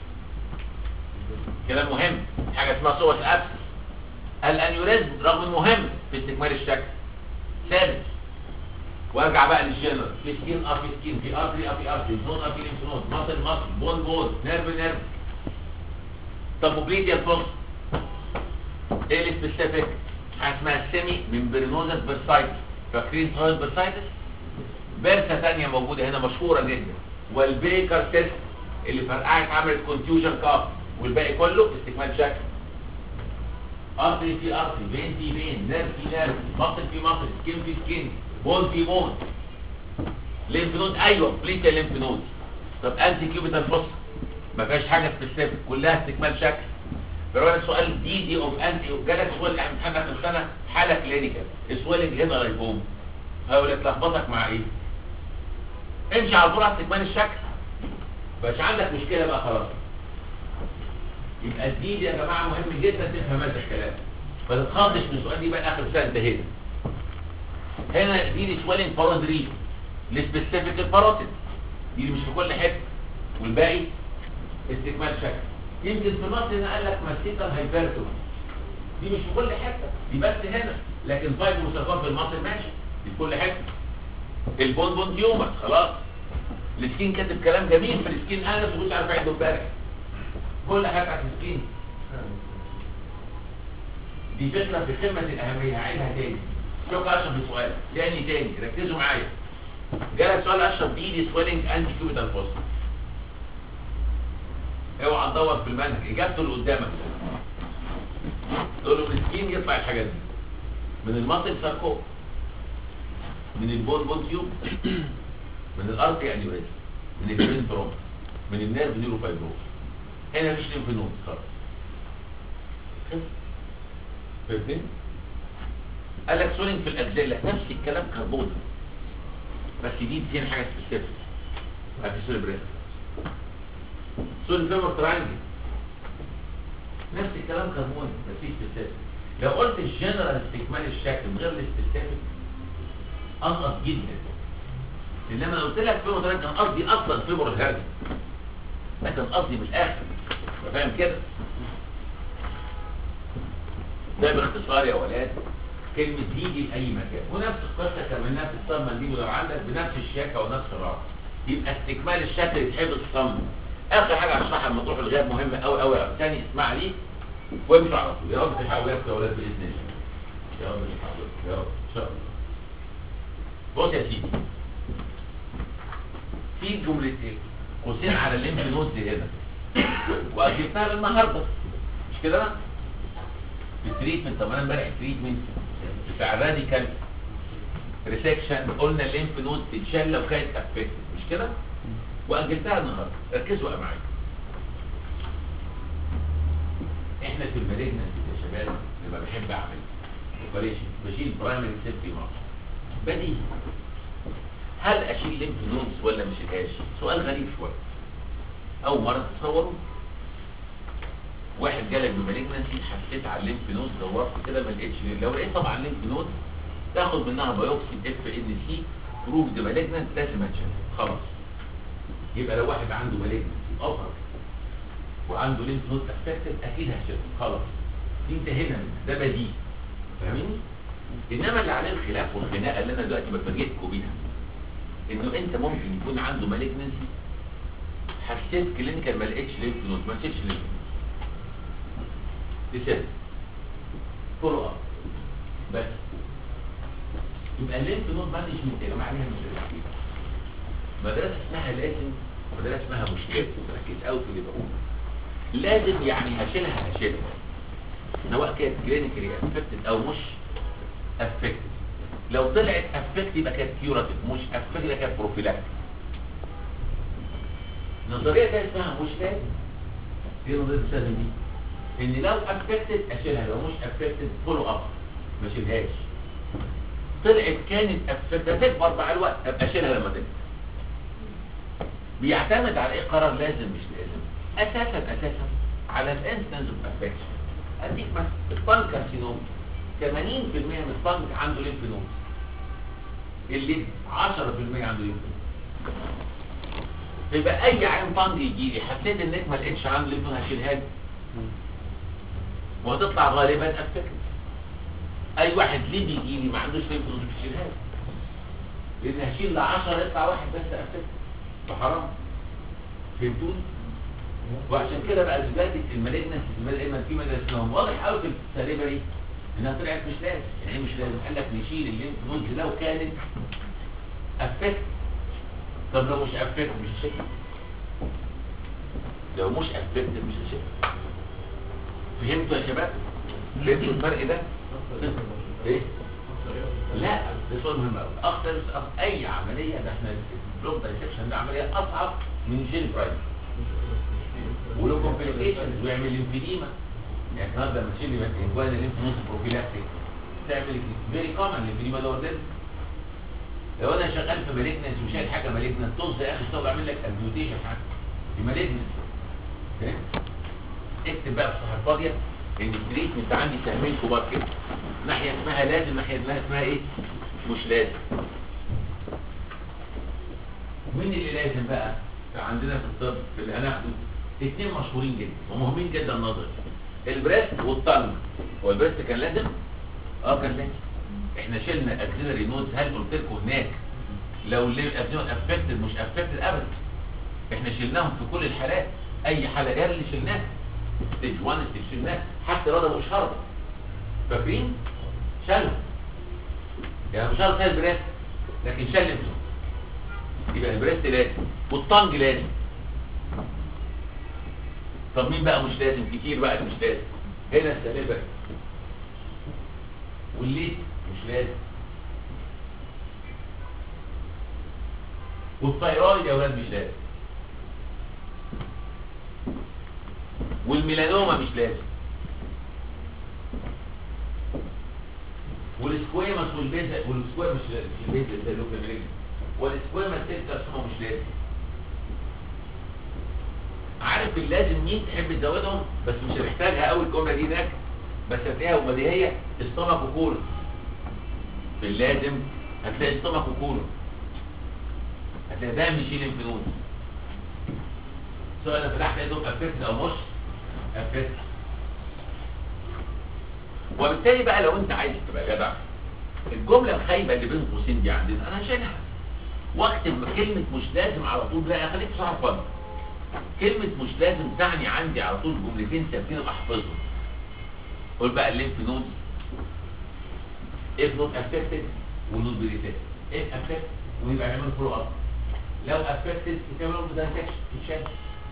كلام مهم. حاجه اسمها سوس ابس. الانيوريزم رغم انه مهم في استكمال الشكل ثابت. وارجع بقى للجنرال، في سكين في سكين، في ارتري في ارتري، نود في ليمف نود، ماسل ماسل، بون بون، نيرف نيرف. طب موبليتيال فوس، ايه السبيسيفيك؟ حاجه اسمها سيمي ممبرينوزس بيرسايتس. فاكرين ترويد بيرسايتس؟ بيرسا ثانيه موجوده هنا مشهوره جدا، والبيكر تيست اللي فرقعت عملت كونتيوجن كاف، والباقي كله استكمال شكل. ارتري في ارتري، فين في فين، نيرف في نيرف، ماسل في ماسل، سكين في سكين، بون في بون، ليمف نود. ايوه بليتيا ليمف نود. طب انتي كيوبيتال فوس ما فيهاش حاجه سبيسيفيك، كلها استكمال شكل. فلو السؤال دي اوف انتي جالك سؤال امتحان اخر السنه حاله كلينيكال سويلنج هنا لايبوم، هقول لك لخبطك مع ايه؟ امشي على طول على استكمال الشكل، مش عندك مشكله بقى خلاص. يبقى الدي يا جماعه مهم جدا تفهم هذا الكلام، ما تتخضش من السؤال دي بقى اخر السنه انتهينا. هنا دي سويلنج بارود ريجن، السبيسيفيك الباروتيد دي مش في كل حته، والباقي استكمال شكل. يمكن في مصر هنا قال لك ماستيكال هايبرتون، دي مش في كل حته، دي بس هنا، لكن فايبر مسافات في المصر ماشي، دي في كل حته. البون بون تيومر خلاص. السكين كاتب كلام جميل في السكين، انا مش كنت عارف اعده امبارح. كل حاجه على السكين دي فكره في قمه الاهميه، هعيدها تاني. شوف اشرف بسؤال تاني ركزوا معايا. جالك سؤال اشرف دي سويلنج انتي كيوبيتال فوس، اوعى تدور في المنهج، اجابته اللي قدامك. تقول له من السكين يطلع الحاجات دي، من الماسل ساركوم، من البون بون تيوب، من الارتري انيوريزم، من البرين ترومبس، من النيرف نيورو فايبروز. هنا مفيش ليمف نود خالص. فاهمين؟ قال لك سولينج في الاكزيلا نفس الكلام كربون، بس دي هنا حاجه سبيسيفيك. افيسول بريست، سولينج فيمور تراينجل، نفس الكلام كربون بس في سبيسيفيك. لو قلت الجنرال استكمال الشكل من غير السبيسيفيك انقص جدا. انما لو قلت لك فيمور تراينجل كان قصدي اصلا فيمور الهرجل، ده كان قصدي من الاخر، فاهم كده؟ ده باختصار يا ولاد كلمة تيجي لأي مكان، ونفس القصة كملناها في الصمة دي، ولو عندك بنفس الشياكة ونفس الراحة. يبقى استكمال الشكل يتحفظ الصمة. آخر حاجة هشرحها لما تروح الغياب مهمة أوي أوي أوي، تاني اسمع لي وامشوا على طول. يا رب تلحقوا يا ولاد بإذن الله. يا رب تلحقوا يا رب إن شاء الله. بص يا سيدي، في جملتين قوسين على الليمف نودز هنا، وأجبتها النهارده مش كده؟ التريتمنت. طب انا امبارح التريتمنت بتاع الراديكال ريسكشن قلنا الليمف نود تتشال لو كانت افكتد مش كده؟ واجلتها النهارده. ركزوا بقى معايا. احنا في المالجنس يا شباب لما بحب اعمل اوبريشن بشيل برايمري سيل في مصر بديهي، هل اشيل ليمف نودز ولا مش اشيلهاش؟ سؤال غريب شويه، اول مره تتصوروا. واحد جالك بمالجنسي، حسيت على الليمف نود، دورت كده ما لقيتش، لو لقيت طبعا الليمف نود تاخد منها بايوبسي FNC بروفد مالجنت، لازم اتشال خلاص. يبقى لو واحد عنده مالجنسي اوفر وعنده ليمف نود افكتد اكيد هشيله خلاص، دي انتهينا منها، ده بديهي. فاهمين؟ انما اللي عليه الخلاف والخناقه اللي انا دلوقتي بفاجئكم بيها، انه انت ممكن يكون عنده مالجنسي، حسيت كلينيكال ما لقيتش ليمف نود، ما لقيتش ليمف نود، تسد فولو اب بس. يبقى الليمف نود مانجمنت يا جماعه عليها مشكله. مدرسه اسمها لازم، مدرسه اسمها مشكله، ركز قوي في اللي بقوله. لازم يعني هشيلها سواء كانت كلينيكالي افكتد او مش افكتد. لو طلعت افكتد يبقى كانت كيوراتيف، مش افكتد يبقى كانت بروفيلاكتيك. نظريه ثانيه اسمها مش لازم، دي نظريه لازم دي، ان لو افكتد اشيلها، لو مش افكتد فولو اب ما اشيلهاش. طلعت كانت افكتد تكبر مع الوقت، ابقى اشيلها لما تكبر. بيعتمد على ايه قرار لازم مش لازم؟ اساسا على الانستنس اوف افكشن. اديك مثلا الطنج كارسينوم 80% من الطنج عنده ليمف نود، اللي 10% عنده ليمف نود. يبقى اي عين طنج يجي لي حسيت انك ما لقيتش عنده ليمف نود هشيلها له، وهتطلع غالبا افكت. اي واحد ليه بيجي لي ما عندوش ليمف نود مش هشيلها له، لان هشيل ل 10 يطلع واحد بس افكت، فحرام. فهمتوني؟ وعشان كده بقى دلوقتي المالجنس في مدرسة واضح قوي في السليبري انها طلعت مش لازم. يعني ايه مش لازم؟ قال لك نشيل الليمف نود لو كانت افكت. طب لو مش افكت مش هشيلها. لو مش افكت مش هشيلها. فهمتوا يا شباب؟ فهمتوا الفرق ده؟ ايه؟ لا ده سؤال مهم قوي. اخطر اي عمليه، ده احنا البلوك دايسكشن ده عمليه اصعب من جيل برايم، ولو كومبليكيشنز ويعمل ليمفيديما. يعني النهارده لما تشيل انجوان الليمف نود بروفيلاكتيك تعمل فيري كومن ليمفيديما دور ديل. لو انا شغال في مالجنس وشايل حاجه مالجنس، طز يا اخي اشتغل اعمل لك اديوتيشن حاجه في مالجنس. اكتب بقى في الصفحه الفاضيه ان التريتمنت عندي سهمين كبار كده، ناحيه اسمها لازم، ناحيه اسمها ايه؟ مش لازم. مين اللي لازم بقى؟ عندنا في الطب في اللي هناخده اثنين مشهورين جدا ومهمين جدا نظري، البريست والطنج. هو البريست كان لازم؟ كان لازم. احنا شلنا اكسلري نودز. هل قلت لكم هناك لو الابنود افكتد مش افكتد؟ ابدا. احنا شلناهم في كل الحالات، اي حاله جار اللي شلناها ستيج 1 ستيج شلناها، حتى رضا مش هرب فاكرين؟ شالهم. يعني مش هرب شال البريست لكن شال الابنود. يبقى البريست لازم والطنج لازم. طب مين بقى مش لازم؟ كتير بقى اللي مش لازم. هنا السليبري والليد مش لازم، والثايرويد يا ولاد مش لازم، والميلانوما مش لازم، والسكويمس والسكويمس مش البيزل ده لوكال مالجنس، والسكويمس سيل كارسينوما مش لازم. عارف اللازم مين تحب تزودهم؟ بس مش هنحتاجها قوي الجمله دي هناك، بس هتلاقيها وبديهيه. استومك وكولون. في اللازم هتلاقي استومك وكولون، هتلاقي ده بيشيل ليمف نود. سؤال في الاحد لازم افكت او مش افكت. وبالتالي بقى لو انت عايز تبقى جدع، الجمله الخايبه اللي بين قوسين دي عندنا انا هشيلها واكتب كلمه مش لازم على طول. لا خليك صح فاضي. كلمة مش لازم تعني عندي على طول جملتين ثابتين احفظهم. قول بقى الليمف نود if not affected ونود بريتات. if affected ويبقى يعمل فولو اب. لو affected يتعمل له دايسكشن يتشال.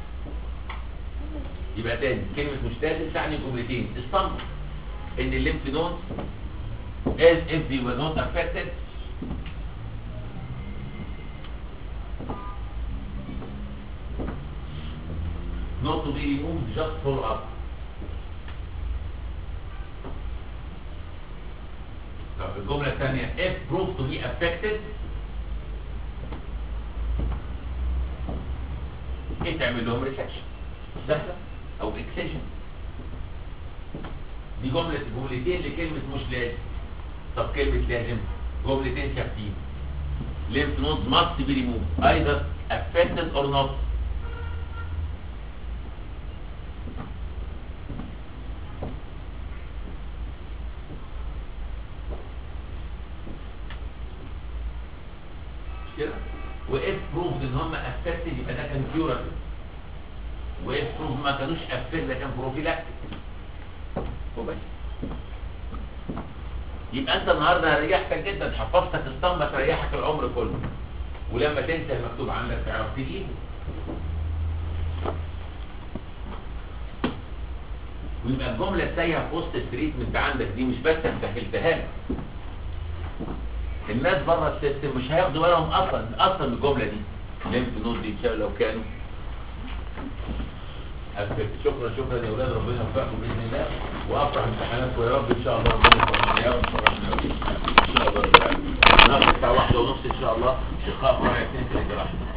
يبقى تاني كلمة مش لازم تعني جملتين استنبط ان الليمف نود as if they were not affected not to be removed, just follow up. طب الجملة الثانية if proved to be affected ايه تعمل لهم ريسكشن سهلة او اكسجن. دي جملتين لكلمة مش لازم. طب كلمة لازم جملتين ثابتين. lymph nodes must be removed either affected or not. مش كده؟ وإف proved إن هم affected يبقى ده كان curative. وإف proved ما كانوش affected ده كان prophylactic. وبس. يبقى انت النهارده ريحتك جدا، حفظتك اسطمبه تريحك العمر كله، ولما تنسى المكتوب عندك تعرف تجيبه. ويبقى الجمله التايهه في وسط التريتمنت عندك دي مش بس سهلتها لك، الناس بره السيستم مش هياخدوا بالهم اصلا من الجمله دي. الليمف نود دي لو كانوا شكرا يا اولاد، ربنا يوفقكم باذن الله، وافرح امتحاناتكم يا رب ان شاء الله. ربنا يوفقكم يا رب ان شاء الله. ناخد الساعه 1:30 ان شاء الله لقاء فرع 2 في الجراحه.